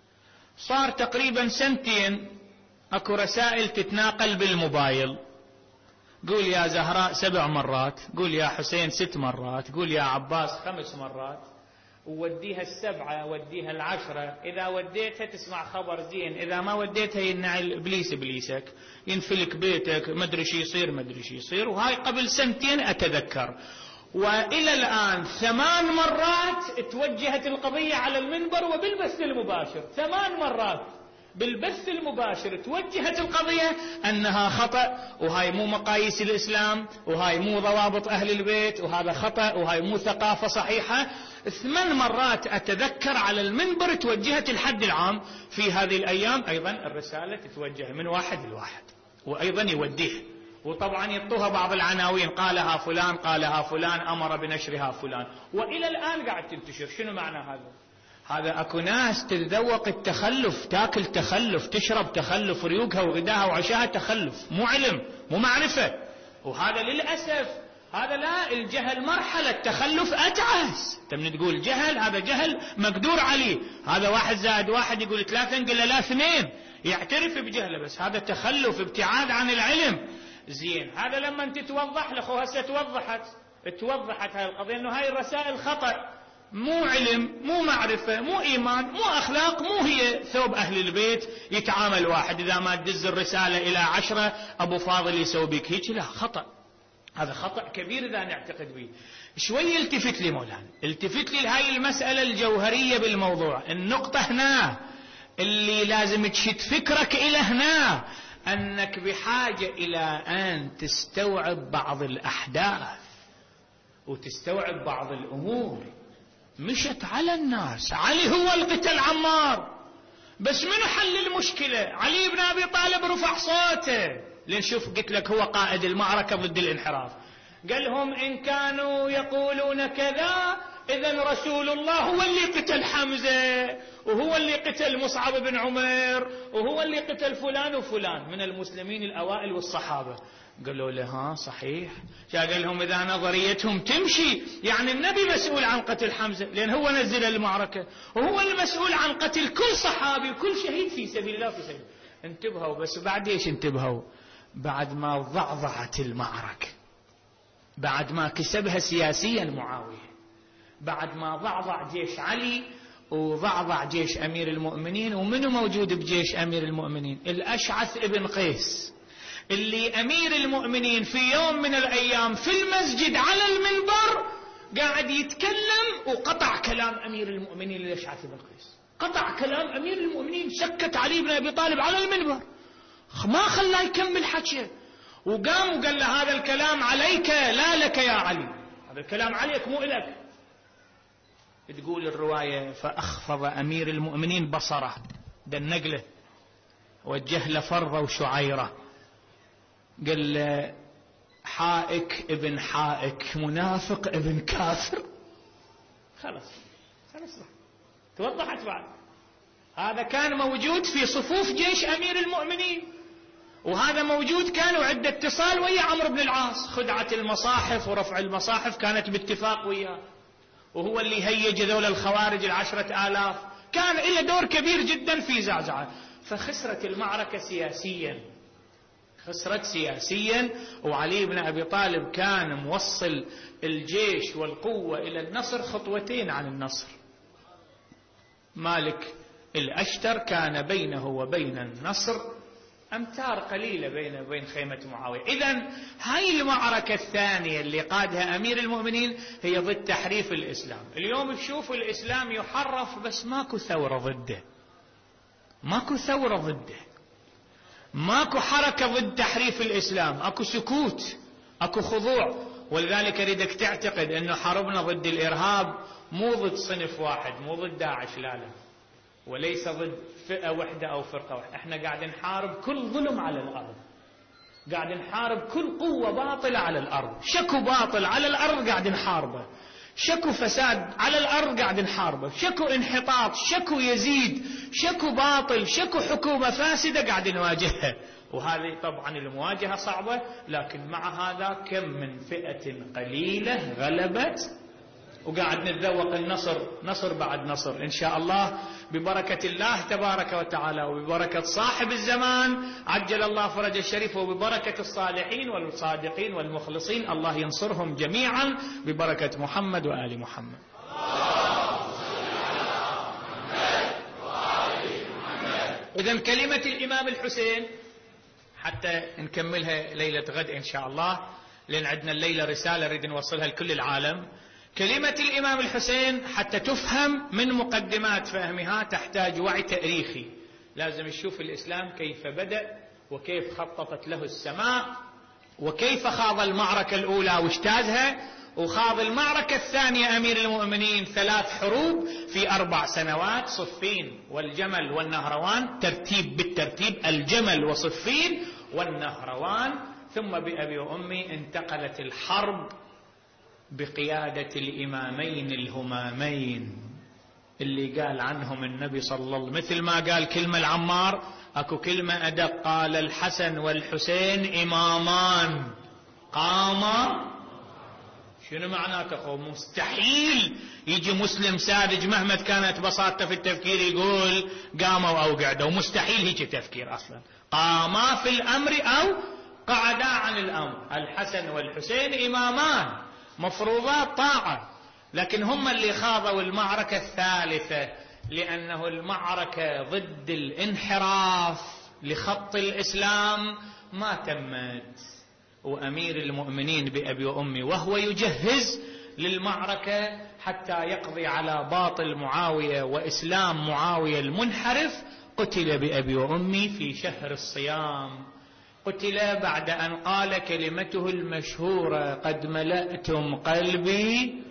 [SPEAKER 1] صار تقريبا سنتين اكو رسائل تتناقل بالموبايل، قول يا زهراء سبع مرات، قول يا حسين ست مرات، قول يا عباس خمس مرات، ووديها السبعة وديها العشرة. إذا وديتها تسمع خبر زين، إذا ما وديتها ينعل إبليس إبليسك، ينفلك بيتك، مدري شي يصير مدري شي يصير. وهاي قبل سنتين أتذكر، وإلى الآن ثمان مرات توجهت القضية على المنبر وبالبث المباشر، ثمان مرات بالبث المباشر توجهت القضية أنها خطأ، وهاي مو مقاييس الإسلام، وهاي مو ضوابط أهل البيت، وهذا خطأ، وهاي مو ثقافة صحيحة. ثمان مرات أتذكر على المنبر توجهت الحد العام. في هذه الأيام أيضا الرسالة تتوجه من واحد لواحد، وأيضا يوديه، وطبعا يطوها بعض العناوين، قالها فلان قالها فلان أمر بنشرها فلان، وإلى الآن قاعد تنتشر. شنو معنى هذا؟ هذا أكو ناس تتذوق التخلف، تاكل تخلف، تشرب تخلف، ريوقها وغداها وعشاها تخلف، مو علم مو معرفة. وهذا للأسف هذا لا، الجهل مرحلة، التخلف أتعس. تمن تقول جهل، هذا جهل مقدور عليه، هذا واحد زائد واحد يقول ثلاثة نقول له لا اثنين، يعترف بجهله، بس هذا تخلف، ابتعاد عن العلم. زين، هذا لما انت توضح له، هسه توضحت توضحت هاي القضية انه هاي الرسائل خطأ، مو علم مو معرفة مو إيمان مو أخلاق، مو هي ثوب أهل البيت يتعامل واحد إذا ما تدز الرسالة إلى عشرة أبو فاضل يسوي بك هيك، لا، خطأ، هذا خطأ كبير إذا نعتقد به. شوي التفت لي مولانا، التفت لي لهاي المسألة الجوهرية بالموضوع. النقطة هنا اللي لازم تشد فكرك إلى هنا، أنك بحاجة إلى أن تستوعب بعض الأحداث وتستوعب بعض الأمور. مشت على الناس، علي هو اللي قتل عمار، بس من حل المشكلة؟ علي بن أبي طالب رفع صوته، لين شوف قلت لك هو قائد المعركة ضد الانحراف. قال لهم إن كانوا يقولون كذا إذن رسول الله هو اللي قتل حمزة، وهو اللي قتل مصعب بن عمير، وهو اللي قتل فلان وفلان من المسلمين الأوائل والصحابة. قالوا له ها صحيح. قال لهم إذا نظريتهم تمشي يعني النبي مسؤول عن قتل حمزة لأن هو نزل المعركة، وهو المسؤول عن قتل كل صحابي وكل شهيد في سبيل الله في سبيل. انتبهوا، بس بعد ايش انتبهوا؟ بعد ما ضعضعت المعركة، بعد ما كسبها سياسيا معاوية، بعد ما ضعضع جيش علي وضعضع جيش أمير المؤمنين. ومنه موجود بجيش أمير المؤمنين؟ الأشعث ابن قيس، اللي أمير المؤمنين في يوم من الأيام في المسجد على المنبر قاعد يتكلم وقطع كلام أمير المؤمنين الأشعث ابن قيس، قطع كلام أمير المؤمنين، سكت علي بن أبي طالب على المنبر، ما خلاه يكمل حكيه، وقام وقال له هذا الكلام عليك لا لك يا علي، هذا الكلام عليك مو إلك. تقول الرواية فأخفض أمير المؤمنين بصره، دنق له، وجه له فرضة وشعيرة، قال له حائك ابن حائك، منافق ابن كافر. خلاص خلاص توضحت بعد. هذا كان موجود في صفوف جيش أمير المؤمنين، وهذا موجود كان وعند اتصال ويا عمرو بن العاص، خدعة المصاحف ورفع المصاحف كانت باتفاق وياه، وهو اللي هيج ذول الخوارج العشرة آلاف، كان له دور كبير جدا في زعزعة. فخسرت المعركة سياسيا، خسرت سياسيا، وعلي بن أبي طالب كان موصل الجيش والقوة إلى النصر خطوتين عن النصر. مالك الأشتر كان بينه وبين النصر أمتار قليلة بينه وبين خيمة معاوية. إذن هاي المعركة الثانية اللي قادها أمير المؤمنين هي ضد تحريف الإسلام. اليوم تشوف الإسلام يحرف بس ماكو ثورة ضده، ماكو ثورة ضده. ماكو حركة ضد تحريف الإسلام، اكو سكوت، اكو خضوع. ولذلك اريدك تعتقد انه حربنا ضد الارهاب مو ضد صنف واحد، مو ضد داعش، لا لا، وليس ضد فئة واحدة او فرقة واحدة. احنا قاعد نحارب كل ظلم على الارض، قاعد نحارب كل قوة باطلة على الارض. شكو باطل على الارض قاعد نحاربه، شكو فساد على الارض قاعد نحاربه، شكو انحطاط، شكو يزيد، شكو باطل، شكو حكومة فاسدة قاعد نواجهها. وهذه طبعا المواجهة صعبة، لكن مع هذا كم من فئة قليلة غلبت، وقاعد نتذوق النصر، نصر بعد نصر إن شاء الله ببركة الله تبارك وتعالى، وببركة صاحب الزمان عجل الله فرج الشريف، وببركة الصالحين والصادقين والمخلصين. الله ينصرهم جميعا ببركة محمد وآل محمد. إذن كلمة الإمام الحسين حتى نكملها ليلة غد إن شاء الله، لأن عندنا الليلة رسالة نريد نوصلها لكل العالم. كلمة الإمام الحسين حتى تفهم من مقدمات فهمها تحتاج وعي تاريخي. لازم نشوف الإسلام كيف بدأ، وكيف خططت له السماء، وكيف خاض المعركة الأولى واجتازها، وخاض المعركة الثانية أمير المؤمنين ثلاث حروب في أربع سنوات، صفين والجمل والنهروان، ترتيب بالترتيب، الجمل وصفين والنهروان. ثم بأبي وأمي انتقلت الحرب بقيادة الإمامين الهمامين اللي قال عنهم النبي صلى الله عليه وسلم، مثل ما قال كلمة العمار أكو كلمة أدق، قال الحسن والحسين إمامان قاما. شنو معناته أخو؟ مستحيل يجي مسلم ساذج مهما كانت بساطته في التفكير يقول قاموا أو قعدوا، مستحيل هيك تفكير أصلا. قاما في الأمر أو قعدا عن الأمر. الحسن والحسين إمامان مفروضات طاعة، لكن هم اللي خاضوا المعركة الثالثة، لأنه المعركة ضد الانحراف لخط الإسلام ما تمت. وأمير المؤمنين بأبي وأمي وهو يجهز للمعركة حتى يقضي على باطل معاوية وإسلام معاوية المنحرف، قتل بأبي وأمي في شهر الصيام. قتل بعد أن قال كلمته المشهورة قد ملأتم قلبي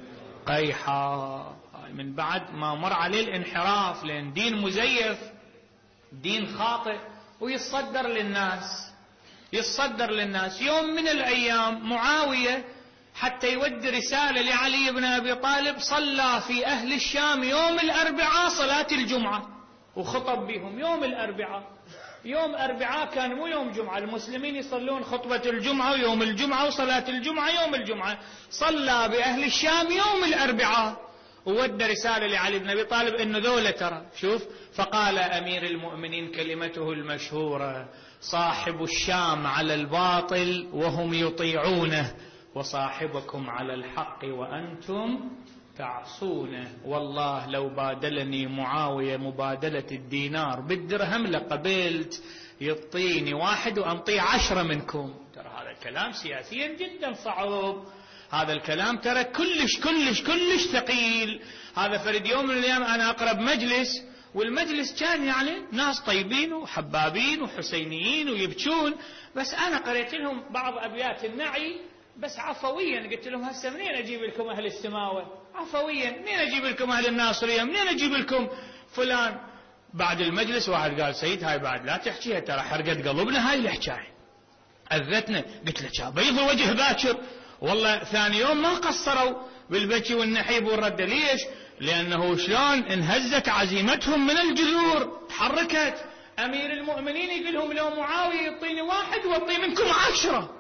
[SPEAKER 1] قيحا، من بعد ما مر عليه الانحراف، لأن دين مزيف، دين خاطئ، ويتصدر للناس، يتصدر للناس. يوم من الأيام معاوية حتى يودي رسالة لعلي بن أبي طالب صلى في أهل الشام يوم الأربعاء صلاة الجمعة، وخطب بهم يوم الأربعاء. يوم أربعاء كان مو يوم جمعة، المسلمين يصلون خطبة الجمعة ويوم الجمعة وصلاة الجمعة يوم الجمعة. صلى بأهل الشام يوم الأربعاء، وودى رسالة لعلي بن أبي طالب إنه ذولا ترى شوف. فقال أمير المؤمنين كلمته المشهورة: صاحب الشام على الباطل وهم يطيعونه، وصاحبكم على الحق وأنتم تعصونه. والله لو بادلني معاوية مبادلة الدينار بالدرهم لقبلت، يعطيني واحد وأنطيه عشرة منكم. ترى هذا الكلام سياسيا جدا صعب، هذا الكلام ترى كلش كلش كلش ثقيل. هذا فرد يوم من الأيام أنا أقرب مجلس، والمجلس كان يعني ناس طيبين وحبابين وحسينيين ويبكون، بس أنا قريت لهم بعض أبيات النعي بس عفويا، قلت لهم هسه منين أجيب لكم أهل السماوة عفويا، منين أجيب لكم أهل الناصرية، منين أجيب لكم فلان. بعد المجلس واحد قال: سيد هاي بعد لا تحكيها، ترى حرقت قلوبنا هاي الحكاية، أذتنا. قلت له: بيض وجه باكر. والله ثاني يوم ما قصروا بالبكي والنحيب والرد. ليش؟ لأنه شلون انهزت عزيمتهم من الجذور، تحركت. أمير المؤمنين يقول لهم: لو معاوية يعطيني واحد واعطي منكم عشرة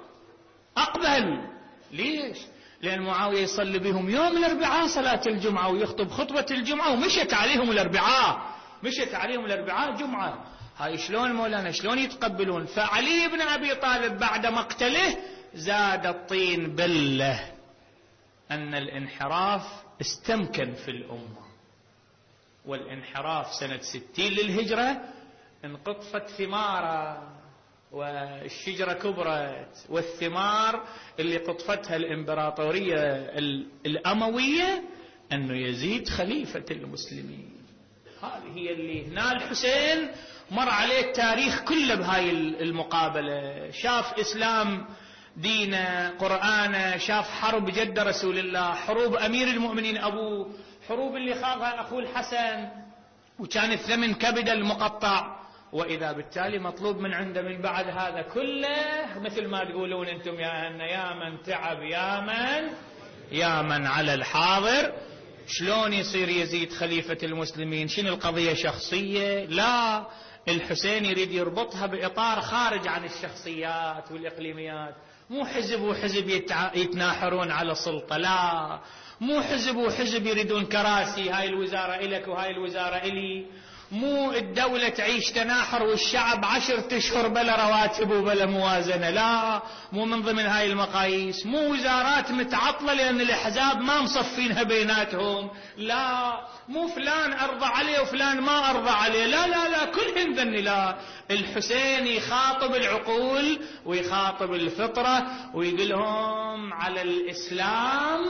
[SPEAKER 1] أقبل. ليش؟ لأن معاوية يصلي بهم يوم الأربعاء صلاة الجمعة ويخطب خطبة الجمعة، ومشت عليهم الأربعاء، مشت عليهم الأربعاء جمعة. هاي شلون مولانا شلون يتقبلون؟ فعلي بن أبي طالب بعد مقتله زاد الطين بلة أن الانحراف استمكن في الأمة. والانحراف سنة ستين للهجرة انقطفت ثمارة، والشجرة كبرت، والثمار اللي قطفتها الإمبراطورية الأموية أنه يزيد خليفة المسلمين. هذه هي اللي هنا الحسين مر عليه التاريخ كله بهاي المقابلة، شاف إسلام دينه قرآنه، شاف حرب جد رسول الله، حروب أمير المؤمنين أبوه، حروب اللي خاضها أخوه الحسن، وكان الثمن كبد المقطع. وإذا بالتالي مطلوب من عنده من بعد هذا كله مثل ما تقولون أنتم يا أهلنا، يا من تعب يا من يا من على الحاضر. شلون يصير يزيد خليفة المسلمين؟ شنو القضية شخصية؟ لا، الحسين يريد يربطها بإطار خارج عن الشخصيات والإقليميات. مو حزب وحزب يتناحرون على سلطة، لا، مو حزب وحزب يريدون كراسي، هاي الوزارة إلك وهاي الوزارة إلي. مو الدولة تعيش تناحر والشعب عشرة أشهر بلا رواتب وبلا موازنة، لا، مو من ضمن هاي المقاييس. مو وزارات متعطلة لأن الأحزاب ما مصفينها بيناتهم، لا، مو فلان أرضى عليه وفلان ما أرضى عليه، لا لا لا، كلهن ذني. لا، الحسين يخاطب العقول ويخاطب الفطرة ويقولهم على الإسلام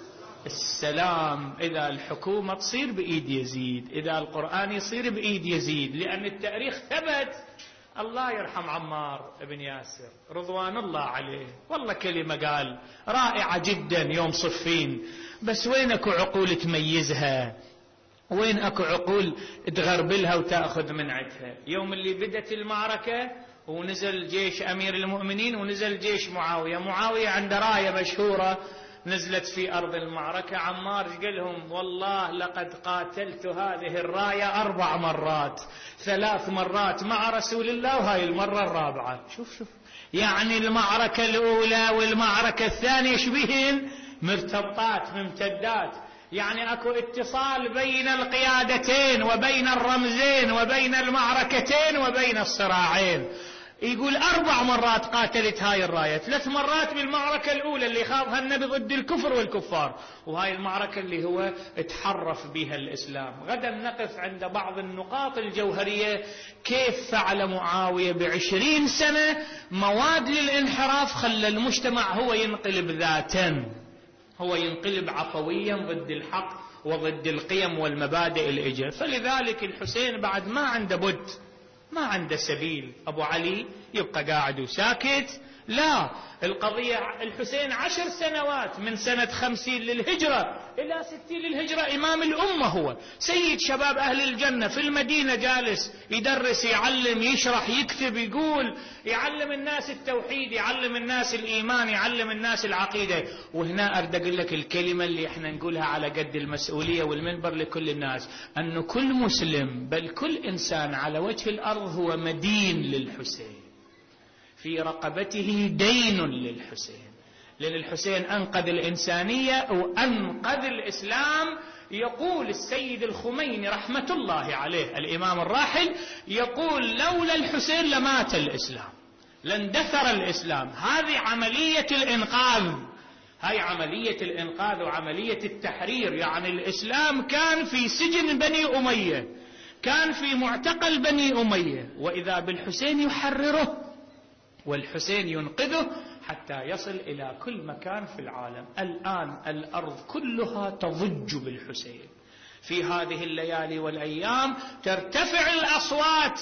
[SPEAKER 1] السلام. إذا الحكومة تصير بإيد يزيد، إذا القرآن يصير بإيد يزيد، لأن التاريخ ثبت. الله يرحم عمار بن ياسر رضوان الله عليه، والله كلمة قال رائعة جدا يوم صفين، بس وين اكو عقول تميزها؟ وين اكو عقول تغربلها وتأخذ من عدها؟ يوم اللي بدت المعركة ونزل جيش أمير المؤمنين ونزل جيش معاوية، معاوية عنده راية مشهورة نزلت في أرض المعركة، عمار قال لهم والله لقد قاتلت هذه الراية أربع مرات، ثلاث مرات مع رسول الله وهاي المرة الرابعة. شوف شوف، يعني المعركة الأولى والمعركة الثانية شبهن مرتبطات ممتدات، يعني أكو اتصال بين القيادتين وبين الرمزين وبين المعركتين وبين الصراعين. يقول أربع مرات قاتلت هاي الراية، ثلاث مرات بالمعركة الأولى اللي خاضها النبي ضد الكفر والكفار، وهاي المعركة اللي هو تحرف بها الإسلام. غدا نقف عند بعض النقاط الجوهرية، كيف فعل معاوية بعشرين سنة مواد للانحراف خلى المجتمع هو ينقلب ذاتا، هو ينقلب عفويا ضد الحق وضد القيم والمبادئ الإجابة. فلذلك الحسين بعد ما عنده بد، ما عنده سبيل. أبو علي يبقى قاعد وساكت؟ لا، القضية الحسين عشر سنوات من سنة خمسين للهجرة إلى ستين للهجرة إمام الأمة، هو سيد شباب أهل الجنة، في المدينة جالس يدرس يعلم يشرح يكتب يقول، يعلم الناس التوحيد، يعلم الناس الإيمان، يعلم الناس العقيدة. وهنا أريد أقول لك الكلمة اللي احنا نقولها على قد المسؤولية والمنبر لكل الناس، أن كل مسلم بل كل إنسان على وجه الأرض هو مدين للحسين، في رقبته دين للحسين، لأن الحسين أنقذ الإنسانية وأنقذ الإسلام. يقول السيد الخميني رحمة الله عليه الإمام الراحل، يقول لولا الحسين لمات الإسلام، لاندثر الإسلام. هذه عملية الإنقاذ، هاي عملية الإنقاذ وعملية التحرير. يعني الإسلام كان في سجن بني أمية، كان في معتقل بني أمية، وإذا بالحسين يحرره والحسين ينقذه حتى يصل إلى كل مكان في العالم. الآن الأرض كلها تضج بالحسين. في هذه الليالي والأيام ترتفع الأصوات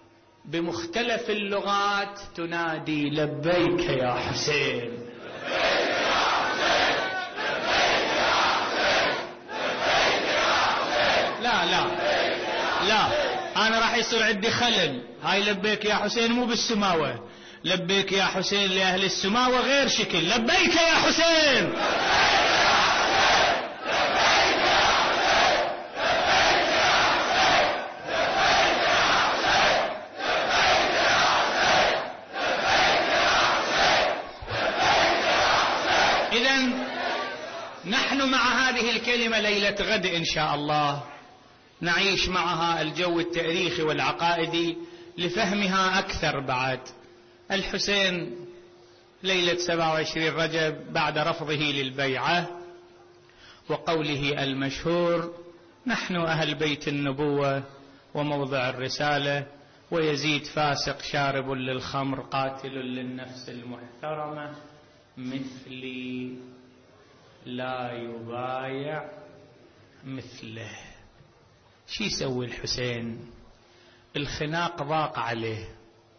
[SPEAKER 1] بمختلف اللغات تنادي لبيك يا حسين، لبيك يا حسين، لبيك يا حسين، لبيك يا حسين. لا لا لا، أنا راح يصير عندي خلل. هاي لبيك يا حسين مو بالسماوة، لبيك يا حسين لأهل السماوة غير شكل. لبيك يا حسين، إذن نحن مع هذه الكلمة ليلة غد إن شاء الله نعيش معها الجو التاريخي والعقائدي لفهمها أكثر. بعد الحسين ليلة سبعة وعشرين رجب بعد رفضه للبيعة وقوله المشهور نحن أهل بيت النبوة وموضع الرسالة، ويزيد فاسق شارب للخمر قاتل للنفس المحترمة مثلي لا يبايع مثله. شي يسوي الحسين؟ الخناق ضاق عليه،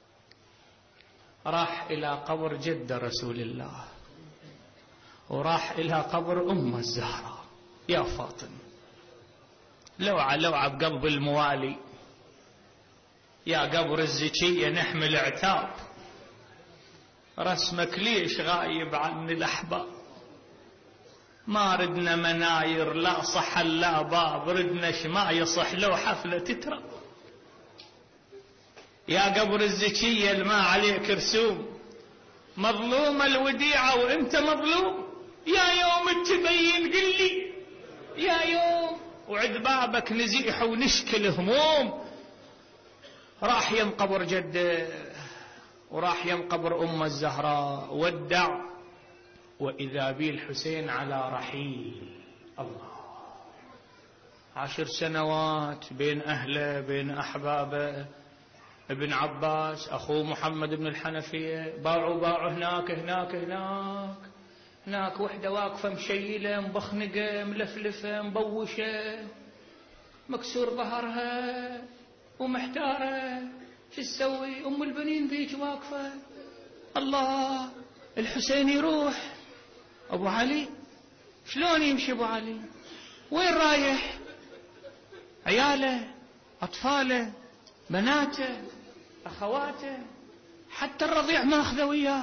[SPEAKER 1] راح إلى قبر جد رسول الله، وراح إلى قبر أم الزهراء. يا فاطمة، لوعة لوعة بقلب الموالي، يا قبر الزكية نحمل عتاب، رسمك ليش غايب عن الأحباب، ما ردنا مناير لا صح لا باب، ردنا شما يصح لو حفلة تترى. يا قبر الزكية الماء عليك رسوم، مظلومة الوديعة وانت مظلوم، يا يوم تبين قل لي يا يوم، وعد بابك نزيح ونشكل هموم. راح ينقبر جده وراح ينقبر أم الزهراء، ودع وإذا بي الحسين على رحيل. الله، عشر سنوات بين أهله بين أحبابه، ابن عباس أخوه محمد بن الحنفية، باعوا باعوا هناك هناك هناك هناك، وحدة واقفة مشيلة مبخنقة ملفلفة مبوشة مكسور ظهرها ومحتارة، شو تسوي؟ أم البنين ذيك واقفة. الله، الحسين يروح، أبو علي شلون يمشي أبو علي؟ وين رايح؟ عياله أطفاله بناته أخواته، حتى الرضيع ما أخذ وياه.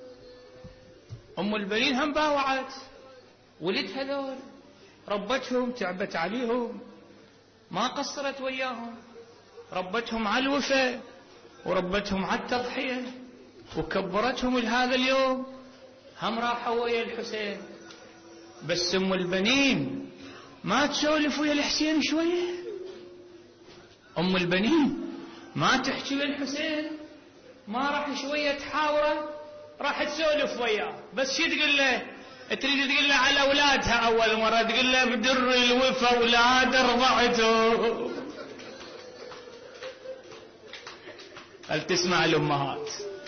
[SPEAKER 1] أم البنين هم باوعت، ولد هذول ربتهم تعبت عليهم ما قصرت وياهم، ربتهم على الوفاء وربتهم على التضحية وكبرتهم لهذا اليوم، هم راحوا ويا الحسين. بس أم البنين ما تسولف ويا الحسين شوية، أم البنين ما تحكي للحسين، ما راح شوية تحاوره، راح تسولف وياه. بس شو تقول له؟ تريد تقول له على أولادها، أول مرة تقول له بدر الوفا أولاد رضعته. هل تسمع الأمهات؟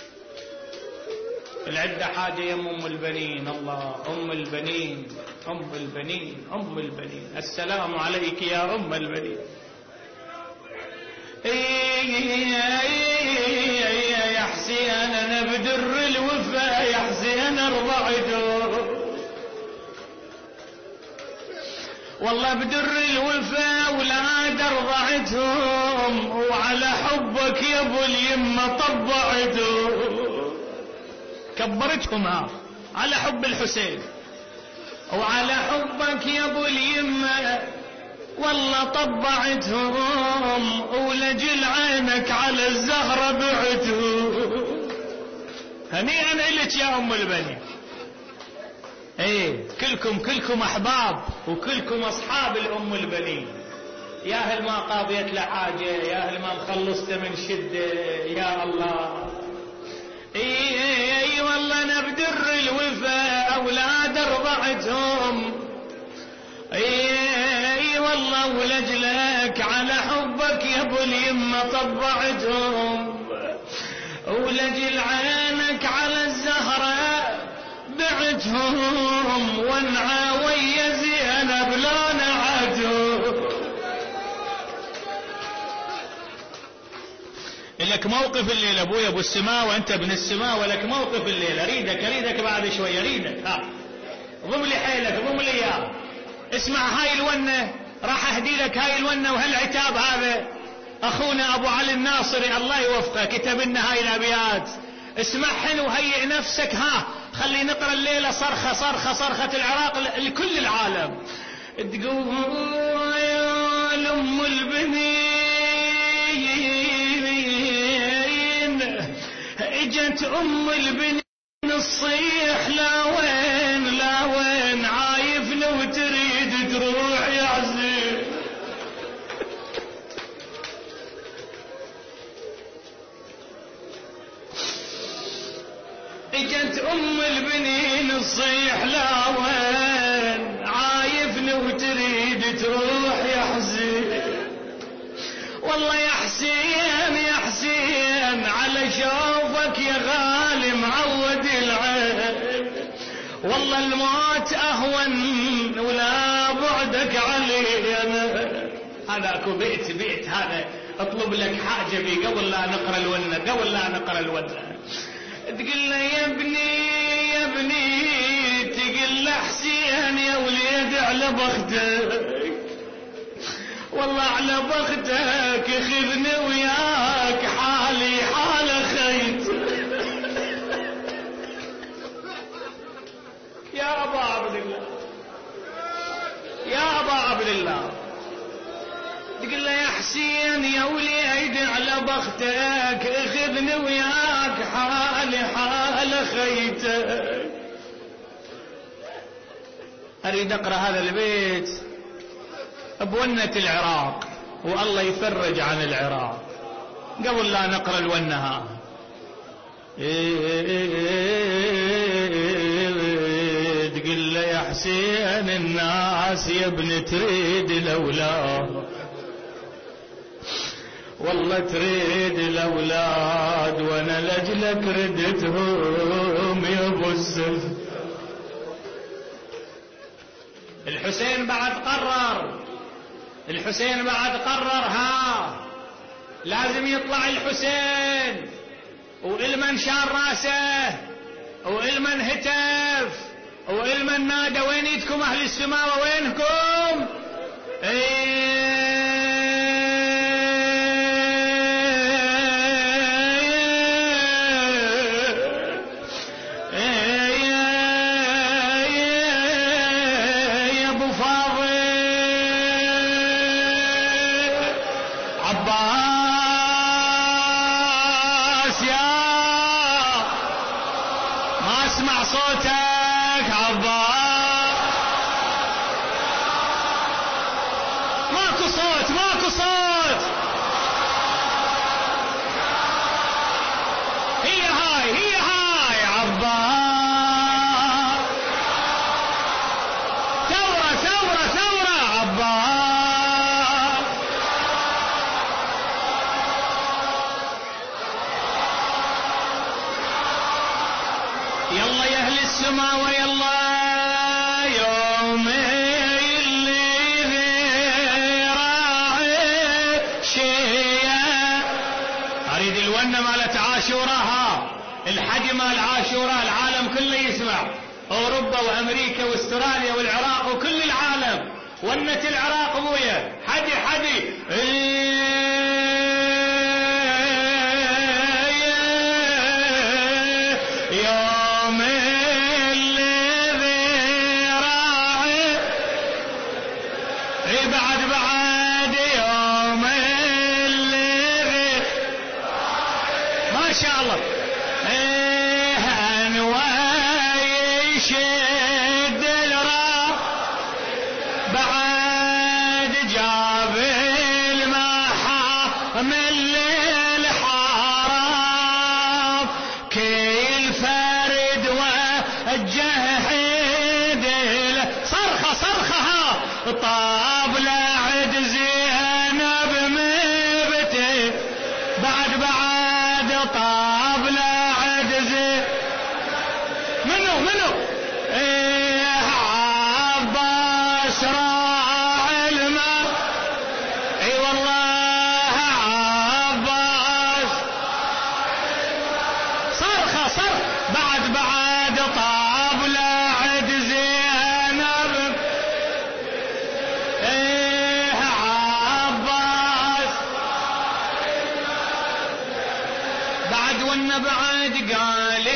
[SPEAKER 1] العدة حاجة يا أم البنين. الله، أم البنين أم البنين أم البنين، السلام عليك يا أم البنين. يا حسين أنا بدر الوفا، يا حسين رضعته، والله بدر الوفا أولاد رضعتهم، وعلى حبك يا ابو اليمة طبعته. كبرتهم ها على حب الحسين، وعلى حبك يا ابو اليمة والله طبعتهم، ولجل عينك على الزهرة بعته. هنيئا لك يا أم البنين. ايه، كلكم كلكم أحباب وكلكم أصحاب الأم البنين. يا أهل ما قاضيت له حاجة، يا أهل ما مخلصت من شدة، يا الله. اي اي والله نبدر الوفا أولاد رضعتهم، اي والله ولجلك على حبك يا ابو اليمة طبعتهم، ولجل عينك على الزهرة بعتهم، وانعى ويا زينب لا نعدهم. لك موقف الليل ابويا ابو السماء، وانت ابن السماء، ولك موقف الليل. اريدك اريدك بعد شوي اريدك. ها ضم لي حيلك ضم لي اياه. اسمع هاي الونة، راح اهدي لك هاي الونة وهالعتاب هذا. اخونا ابو علي الناصري الله يوفقه كتب لنا هاي الابيات، اسمعهن وهيئ نفسك. ها خلي نقرا الليله صرخه صرخه صرخه العراق لكل العالم. تقول يا ام البنين، اجت ام البنين الصيح لا وين لا وين، عايفنا وتريد تروح يا عزيز. اجت ام البنين الصيح لا وين، عايفنا وتريد تروح يا حسين. والله يا حسين يا حسين على شوفك يا غالي معود العين، والله الموت اهون ولا بعدك علينا. هذا اكو بيت بيت هذا اطلب لك حاجة بي قبل لا نقرأ الونة، قبل لا نقرأ الونة. تقول له يا ابني يا ابني، تقول له حسين يا وليد على بختك، والله على بختك خذني وياك حالي حال خيت. يا أبا عبد الله يا أبا عبد الله، تقول له يا حسين يا وليد على بختك خذني وياك حالي حال خيتك. أريد أقرأ هذا البيت بونة العراق، والله يفرج عن العراق قبل لا نقرأ الونها. تقول له يا حسين الناس يا ابن تريد الأولاد، والله تريد الأولاد وانا لجلك ردتهم يا ابو السف. الحسين بعد قرر، الحسين بعد قرر ها لازم يطلع الحسين، وإلمن شار راسه وإلمن هتف وإلمن نادى وين يدكم أهل السماوة وينكم؟ ايه الحج مال عاشوراء العالم كله يسمع، أوروبا وأمريكا واستراليا والعراق وكل العالم. ونة العراق ابويا حدي حدي يوم الذي راعي بعد بعد يوم الذي ما شاء الله يشد الراس بعد جاب المحامل الحرام كل فرد وجه حيد صرخة صرخها طاب لعد زينب مبتي بعد بعد طاب لعد زينب منو منو عباس راعي الماء اي والله عباس صرخة صرخ بعد بعد طاب لعد زينب ايه عباس بعد والنبي بعد قال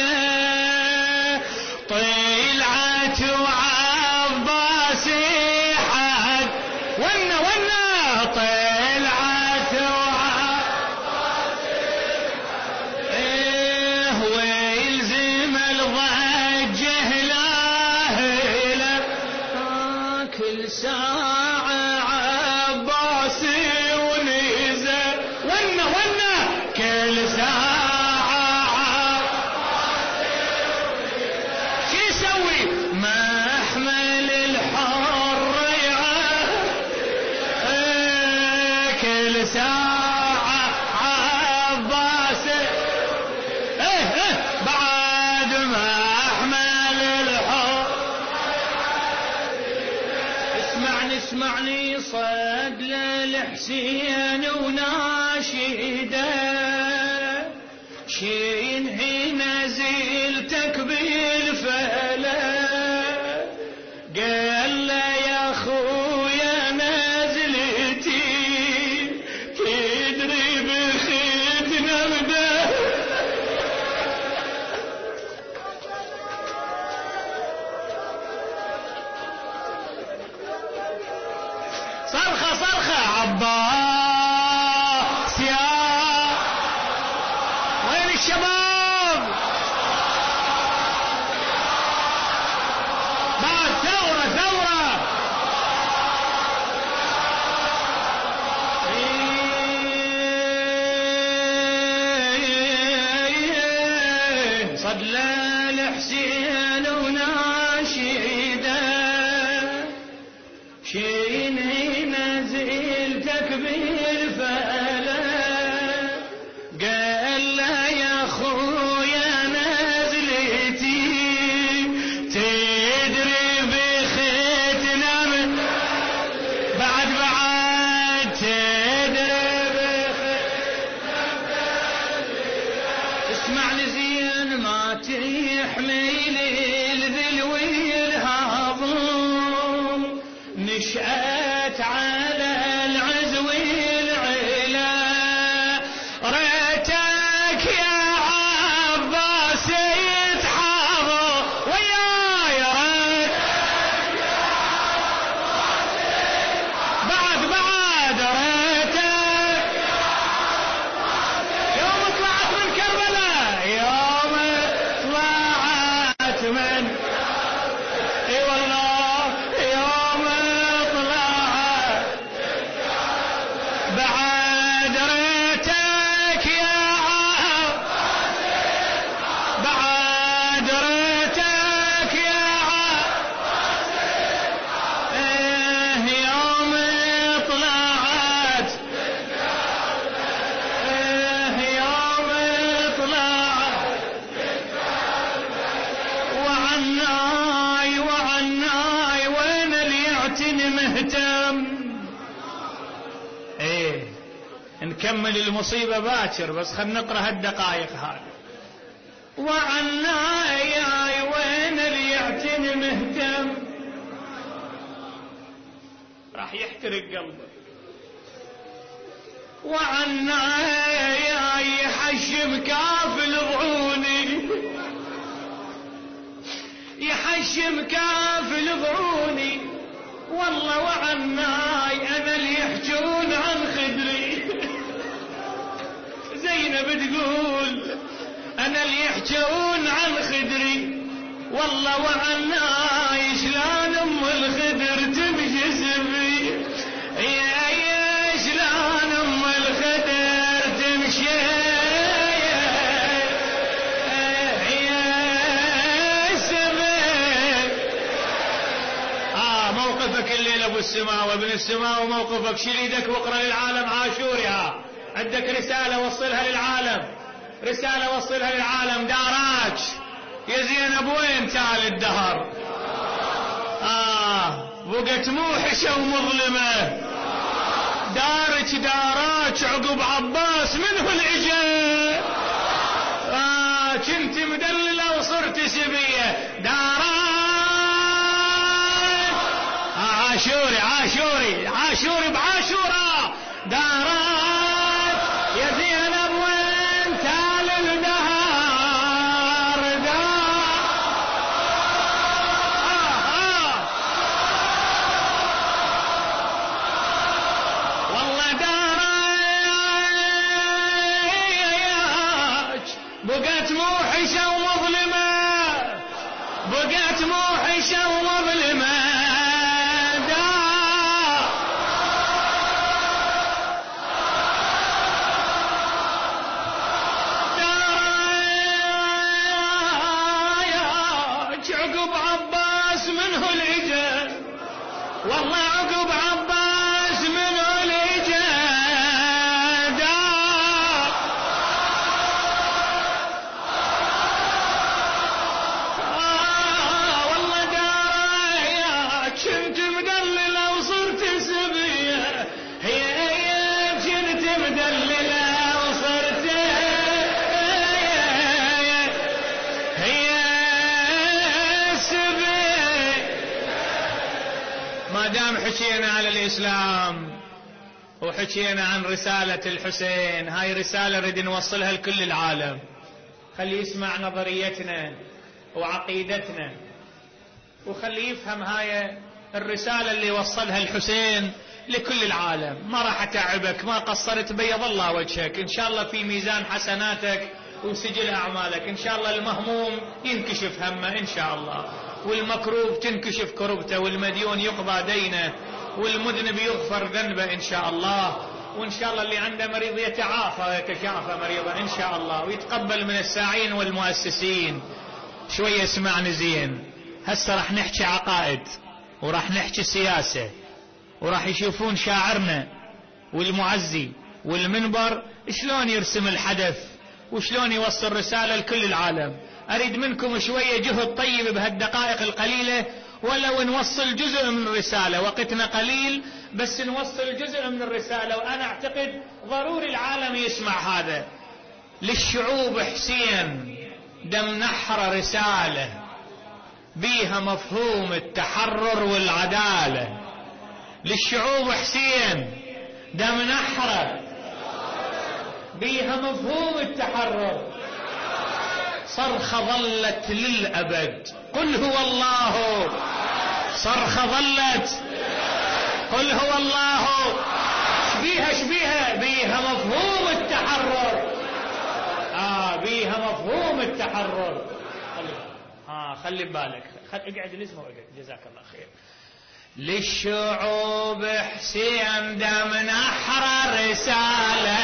[SPEAKER 1] طلعت وعباسي صد للحسين وناشده شين حين زلتك بالفلا قال له يا خويا نزلتي تدري بختنا بدا صرخة صرخة عباس يا وين الشباب بعد ثورة ثورة صلى الحسين وناشده شين نزلتك بالفلا قال له يا خويا نزلتي تدري بختنا بعد بعد تدري بختنا اسمعني زين ما تحمل الذل والهضم نشأت على العزو العلا ريتك يا عباس يتحاضر وياي ريتك يا عباس بعد بعد ريتك يوم طلعت من كربلاء يوم طلعت من اي والله يوم طلعت بعد ريتك يا عباس بعد ريتك يا عباس ايه يوم طلعت ايه يوم طلعت وعناي وعناي وين اللي يعتني مهتم ايه نكمل المصيبة باكر بس خلنا نقرأ هالدقائق هذه وعناي وين اللي يعتني مهتم راح يحترق قلبه وعناي يحشم كافل ضعوني يحشم كافل ضعوني والله وعناي انا اللي يحجون عن خدري زينب تقول انا اللي يحجون عن خدري والله وعناي شلون ام الخدر تمشي سبي يا يا شلون ام الخدر تمشي موقفك الليل ابو السماء وابن السماء وموقفك شيل يدك واقرا للعالم عاشوري ها عندك رساله وصلها للعالم رساله وصلها للعالم داراج يا زينب وين تال الدهر اه بقت موحشه ومظلمه دارك داراج عقب عباس منه الاجا اه كنت مدلله وصرت سبيه داراج عاشوري عاشوري عاشوري بعاشورة دارات يا زينب وين تال الدهر دار آه آه. والله دارات بقت موحشة ومظلمة بقت موحشة ومظلمة والله عقب عباس من الإجادة آه والله دارا يا كنت مدللة وصرت سبي حكينا على الإسلام وحكينا عن رسالة الحسين. هاي رسالة نريد نوصلها لكل العالم، خلي يسمع نظريتنا وعقيدتنا وخلي يفهم هاي الرسالة اللي وصلها الحسين لكل العالم. ما راح أتعبك، ما قصرت، بيض الله وجهك، إن شاء الله في ميزان حسناتك وسجل أعمالك. إن شاء الله المهموم ينكشف همه إن شاء الله، والمكروب تنكشف كربته، والمديون يقضى دينه، والمذنب يغفر ذنبه إن شاء الله. وإن شاء الله اللي عنده مريض يتعافى ويتشافى مريضه إن شاء الله، ويتقبل من الساعين والمؤسسين. شوية اسمعني زين، هسه راح نحكي عقائد وراح نحكي سياسة، وراح يشوفون شاعرنا والمعزي والمنبر شلون يرسم الحدث وشلون يوصل رسالة لكل العالم. أريد منكم شوية جهد طيب بهالدقائق القليلة، ولو نوصل جزء من الرسالة، وقتنا قليل بس نوصل جزء من الرسالة. وأنا أعتقد ضروري العالم يسمع هذا. للشعوب حسين دم نحر رسالة بيها مفهوم التحرر والعدالة. للشعوب حسين دم نحر بيها مفهوم التحرر. صرخة ظلت للأبد، قل هو الله. صرخة ظلت، قل هو الله. شبيها شبيها بيها مفهوم التحرر. آه بيها مفهوم التحرر. آه خلي ببالك، خل... اقعد الاسم واقعد، جزاك الله خير. للشعوب حسين دم نحر رسالة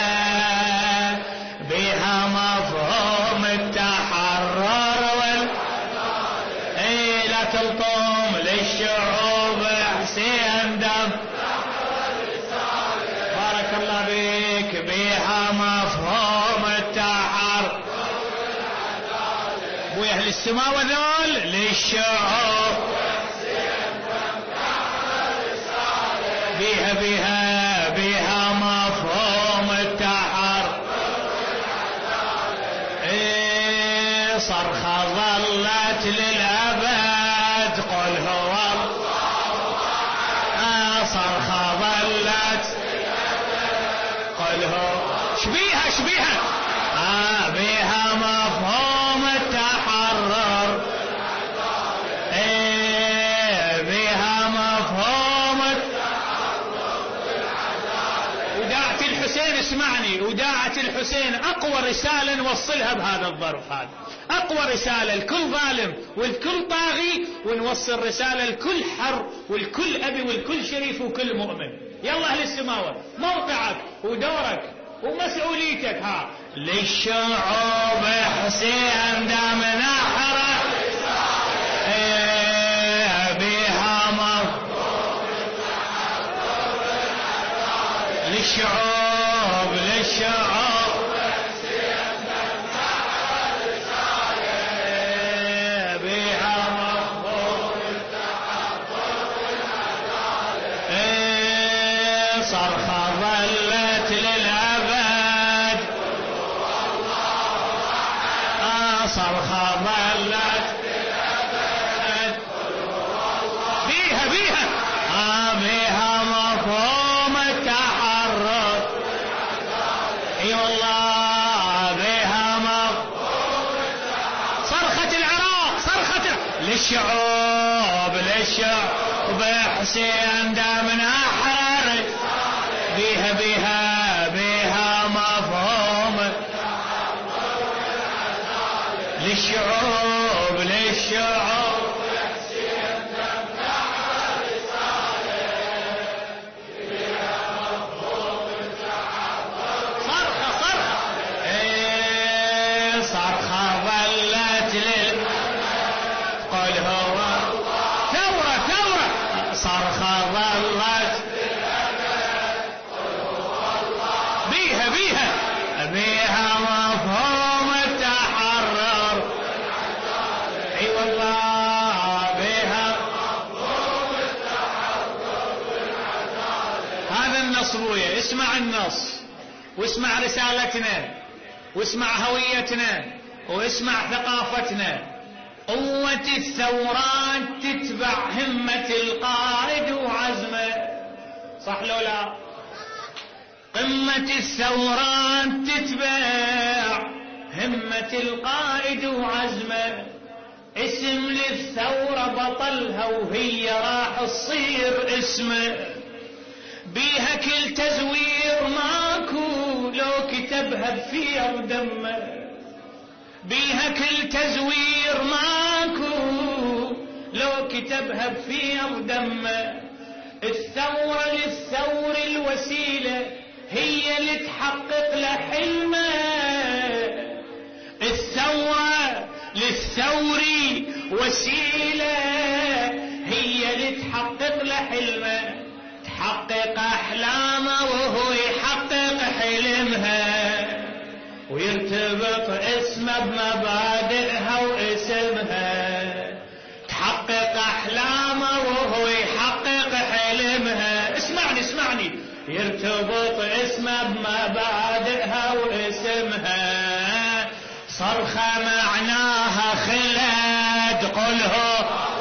[SPEAKER 1] بها مفهوم التحرر وال اي لا تلطم. للشعوب حسين دم نحر رسالة، بارك الله بك، بها مفهوم التحرر ويا السماء وذول. للشعوب بيها بيها بيها مفهوم التحرر. ايه صرخة ظلت للأبد، قل هو الله. صرخة ظلت قل هو. شبيها شبيها آه بيها مفهوم التحرر. ايه بيها مفهوم وداعة الحسين. اسمعني، وداعة الحسين أقوى رسالة نوصلها بهذا الظرف. هذا أقوى رسالة لكل ظالم والكل طاغي، ونوصل رسالة لكل حر والكل أبي والكل شريف وكل مؤمن. يلا أهل السماوة، موقعك ودورك ومسؤوليتك. ها للشعوب حسين دم نحر بها مفهوم التحرر. للشعوب للشعوب حسين دم نحر بها مفهوم التحرر والعدالة. صرخة ظلت للأبد، صرخة ظلت للأبد، بيها بيها آه بيها مفهوم التحرر. اي والله بيها مفهوم التحرر. صرخة العراق، صرخة للشعوب للشعوب حسين دم نحر بيها بيها بيها مفهوم للشعوب للشعوب حسين دم نحر رسالة بها مفهوم التحرر. صرخة صرخة ايه صرخة ظلت لل قل هو ثورة ثورة. صرخة ظلت بيها بيها بيها مفهوم التحرر. اي والله بيها مفهوم التحرر والعدالة. هذا النص بويا، اسمع النص واسمع رسالتنا واسمع هويتنا واسمع ثقافتنا. قوة الثورات تتبع همة القائد وعزمه. صح لو لا؟ قمة الثورات تتبع همة القائد وعزمه، اسم للثورة بطلها وهي راح تصير اسمه، بيها كل تزوير ماكو لو كتبها بفير دمه، بيها كل تزوير ماكو لو كتبها بفير دمه. الثورة للثور الوسيلة هي اللي تحقق له حلمه، الثورة للثور وسيلة هي اللي تحقق له حلمه، تحقق أحلامه وهو يحقق حلمها، ويرتبط اسمه بمبادئها واسمها، تحقق أحلامه وهو يحقق حلمها. اسمعني اسمعني، يرتبط اسمه بمبادئها واسمها، صرخة معناها خلد قله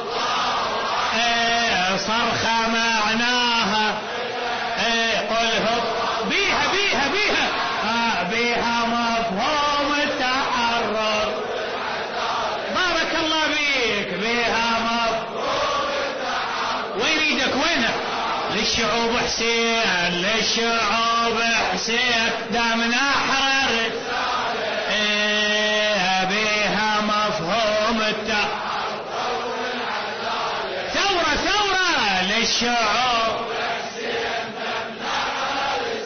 [SPEAKER 1] ايه، صرخة معناها ايه قله، بيها بيها بيها آه بيها مفهوم التحرر. بارك الله بيك، بيها مفهوم التحرر. وين ايدك وينك؟ للشعوب حسين، للشعوب حسين دامنا احرر، ايه بيها مفهوم التحرر، ثورة ثورة للشعوب حسين دامنا احرر،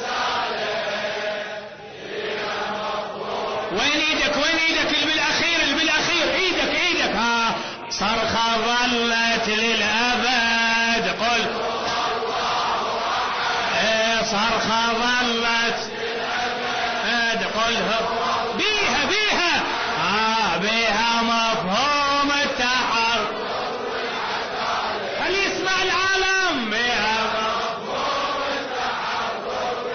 [SPEAKER 1] بيها مفهوم. وين ايدك وين ايدك اللي بالاخير اللي بالاخير، ايدك ايدك ها، صرخة ظلت للابد قل صرخة ظلت قلها، بيها بيها آه بيها مفهوم التحرر. خل يسمع العالم، بيها مفهوم التحرر.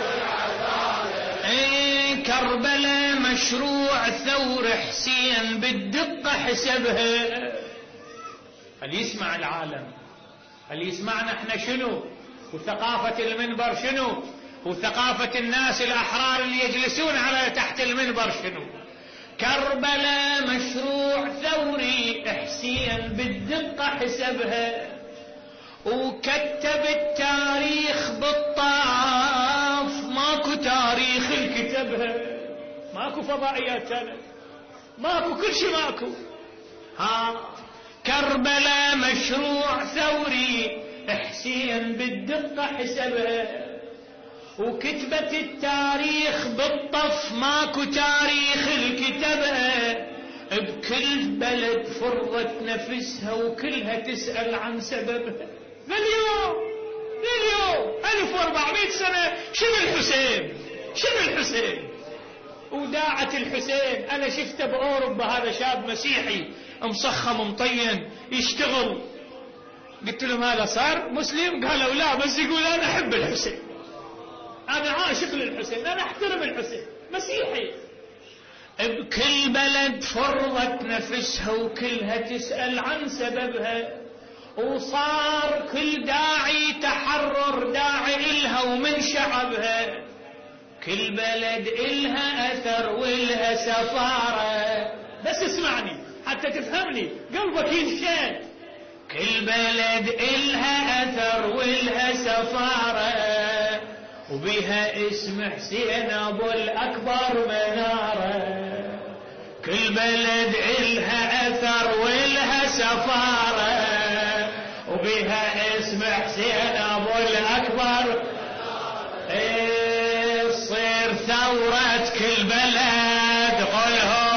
[SPEAKER 1] إيه كربلاء مشروع ثور حسين بالدقة حسبها. خل يسمع العالم، خل يسمعنا احنا شنو، وثقافة المنبر شنو، وثقافة الناس الأحرار اللي يجلسون على تحت المنبر شنو. كربلاء مشروع ثوري حسين بالدقة حسبها، وكتب التاريخ بالطاف، ماكو تاريخ الكتبها، ماكو فضائيات كانت، ماكو كل شيء ماكو. ها كربلاء مشروع ثوري حسين بالدقة حسبها، وكتبت التاريخ بالطف، ماكو تاريخ الكتبها، بكل بلد فرضت نفسها وكلها تسأل عن سببها. لليوم لليوم ألف وأربعمائة سنة شنو الحسين، شنو الحسين وداعة الحسين. أنا شفته بأوروبا، هذا شاب مسيحي مصخم مطين يشتغل، قلت لهم هذا صار مسلم؟ قالوا لا، بس يقول أنا أحب الحسين، أنا عاشق للحسين، أنا أحترم الحسين، مسيحي. بكل بلد فرضت نفسها وكلها تسأل عن سببها، وصار كل داعي تحرر داعي إلها ومن شعبها، كل بلد إلها أثر وإلها سفارة. بس اسمعني حتى تفهمني، قلبك ينشد. كل بلد إلها أثر وإلها سفارة، وبها اسم حسين أبو الأكبر منارة. كل بلد إلها أثر وإلها سفارة، وبها اسم حسين أبو الأكبر. إيه تصير ثورة كل بلد قله،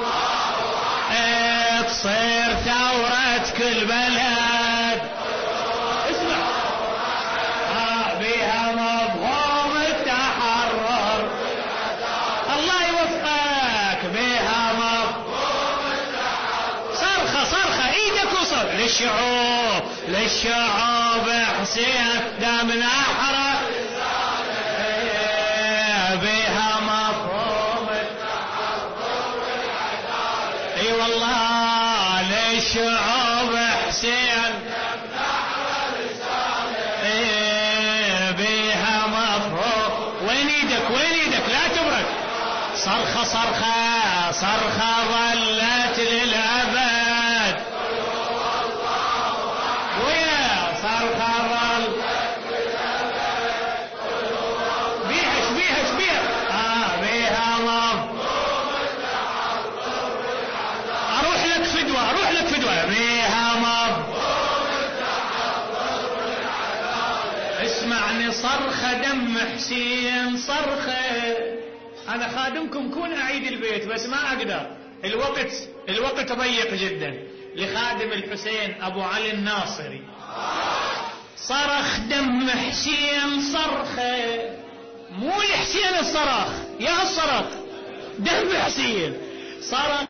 [SPEAKER 1] إيه تصير ثورة كل بلد. اسمع آه بها مفهوم التحرر، الله يوفقك، بها مفهوم التحرر. صرخة صرخة ايدك وصل للشعوب، للشعوب حسين دامنا احرر، بها مفهوم التحرر. اي والله للشعوب حسين دامنا احرر، صرخة صرخة صرخة ظلت للأبد ويا صرخة ظلت بيها ايش بيها ايش بيها اه بيها مظلوم اروح لك فدوة اروح لك فدوة بيها مظلوم اسمعني صرخة دم حسين صرخة. انا خادمكم كون اعيد البيت بس ما اقدر الوقت الوقت ضيق جدا. لخادم الحسين ابو علي الناصري صرخ دم حسين صرخة مو الحسين الصراخ يا الصرخ دم حسين صرخ